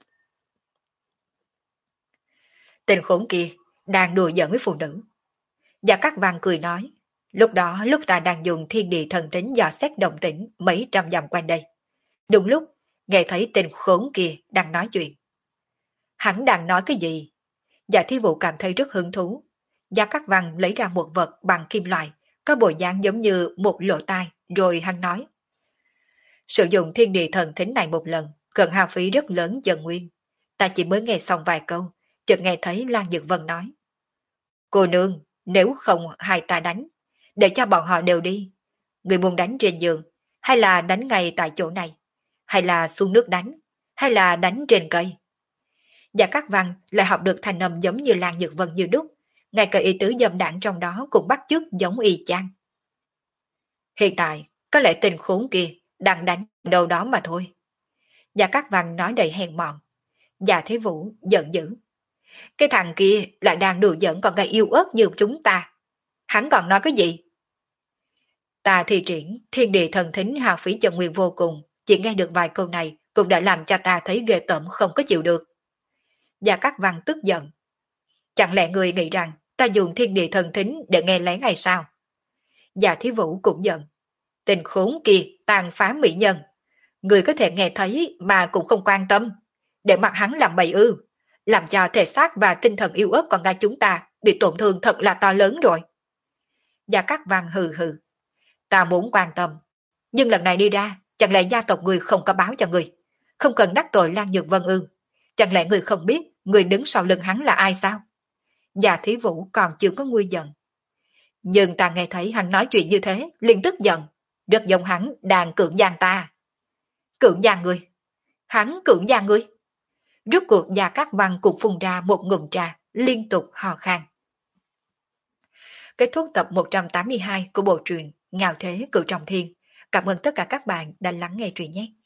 Tên khốn kia, đang đùa giỡn với phụ nữ. Dạ Cát Văn cười nói, lúc đó lúc ta đang dùng thiên địa thần tính dò xét động tĩnh mấy trăm dặm quanh đây. Đúng lúc, nghe thấy tên khốn kia đang nói chuyện. Hắn đang nói cái gì? Dạ Thí Vũ cảm thấy rất hứng thú. Dạ Cát Văn lấy ra một vật bằng kim loại, có bộ dáng giống như một lỗ tai, rồi hắn nói. Sử dụng thiên địa thần thính này một lần, cần hao phí rất lớn dần nguyên. Ta chỉ mới nghe xong vài câu, chợt nghe thấy Lan Dược Vân nói. Cô nương, nếu không hai ta đánh, để cho bọn họ đều đi. Người muốn đánh trên giường, hay là đánh ngay tại chỗ này, hay là xuống nước đánh, hay là đánh trên cây. Dạ Cát Văn lại học được thành âm giống như Lan Dược Vân như đúc, ngay cả ý tứ dâm đảng trong đó cũng bắt chước giống y chang. Hiện tại, có lẽ tình khốn kia đang đánh đâu đó mà thôi. Gia Cát Văn nói đầy hèn mọn. Gia Thế Vũ giận dữ. Cái thằng kia lại đang đùa giỡn con gái yêu ớt như chúng ta. Hắn còn nói cái gì? Ta thi triển thiên địa thần thính hào phí chân nguyên vô cùng, chỉ nghe được vài câu này cũng đã làm cho ta thấy ghê tởm không có chịu được. Gia Cát Văn tức giận. Chẳng lẽ người nghĩ rằng ta dùng thiên địa thần thính để nghe lén hay sao? Gia Thế Vũ cũng giận. Tình khốn kia tàn phá mỹ nhân. Người có thể nghe thấy mà cũng không quan tâm. Để mặc hắn làm bậy ư. Làm cho thể xác và tinh thần yêu ớt con gái chúng ta bị tổn thương thật là to lớn rồi. Gia Cát Văn hừ hừ. Ta muốn quan tâm. Nhưng lần này đi ra, chẳng lẽ gia tộc người không có báo cho người? Không cần đắc tội Lan Nhược Vân ư? Chẳng lẽ người không biết người đứng sau lưng hắn là ai sao? Gia Thí Vũ còn chưa có nguôi giận. Nhưng ta nghe thấy hắn nói chuyện như thế, liền tức giận. Rất giống hắn đang cưỡng gian ta. Cưỡng gian người? Hắn cưỡng gian người? Rốt cuộc Gia Cát Văn cũng phun ra một ngụm trà, liên tục hò khan. Kết thúc tập một trăm tám mươi hai của bộ truyện Ngạo Thế Cửu Trọng Thiên. Cảm ơn tất cả các bạn đã lắng nghe truyện nhé.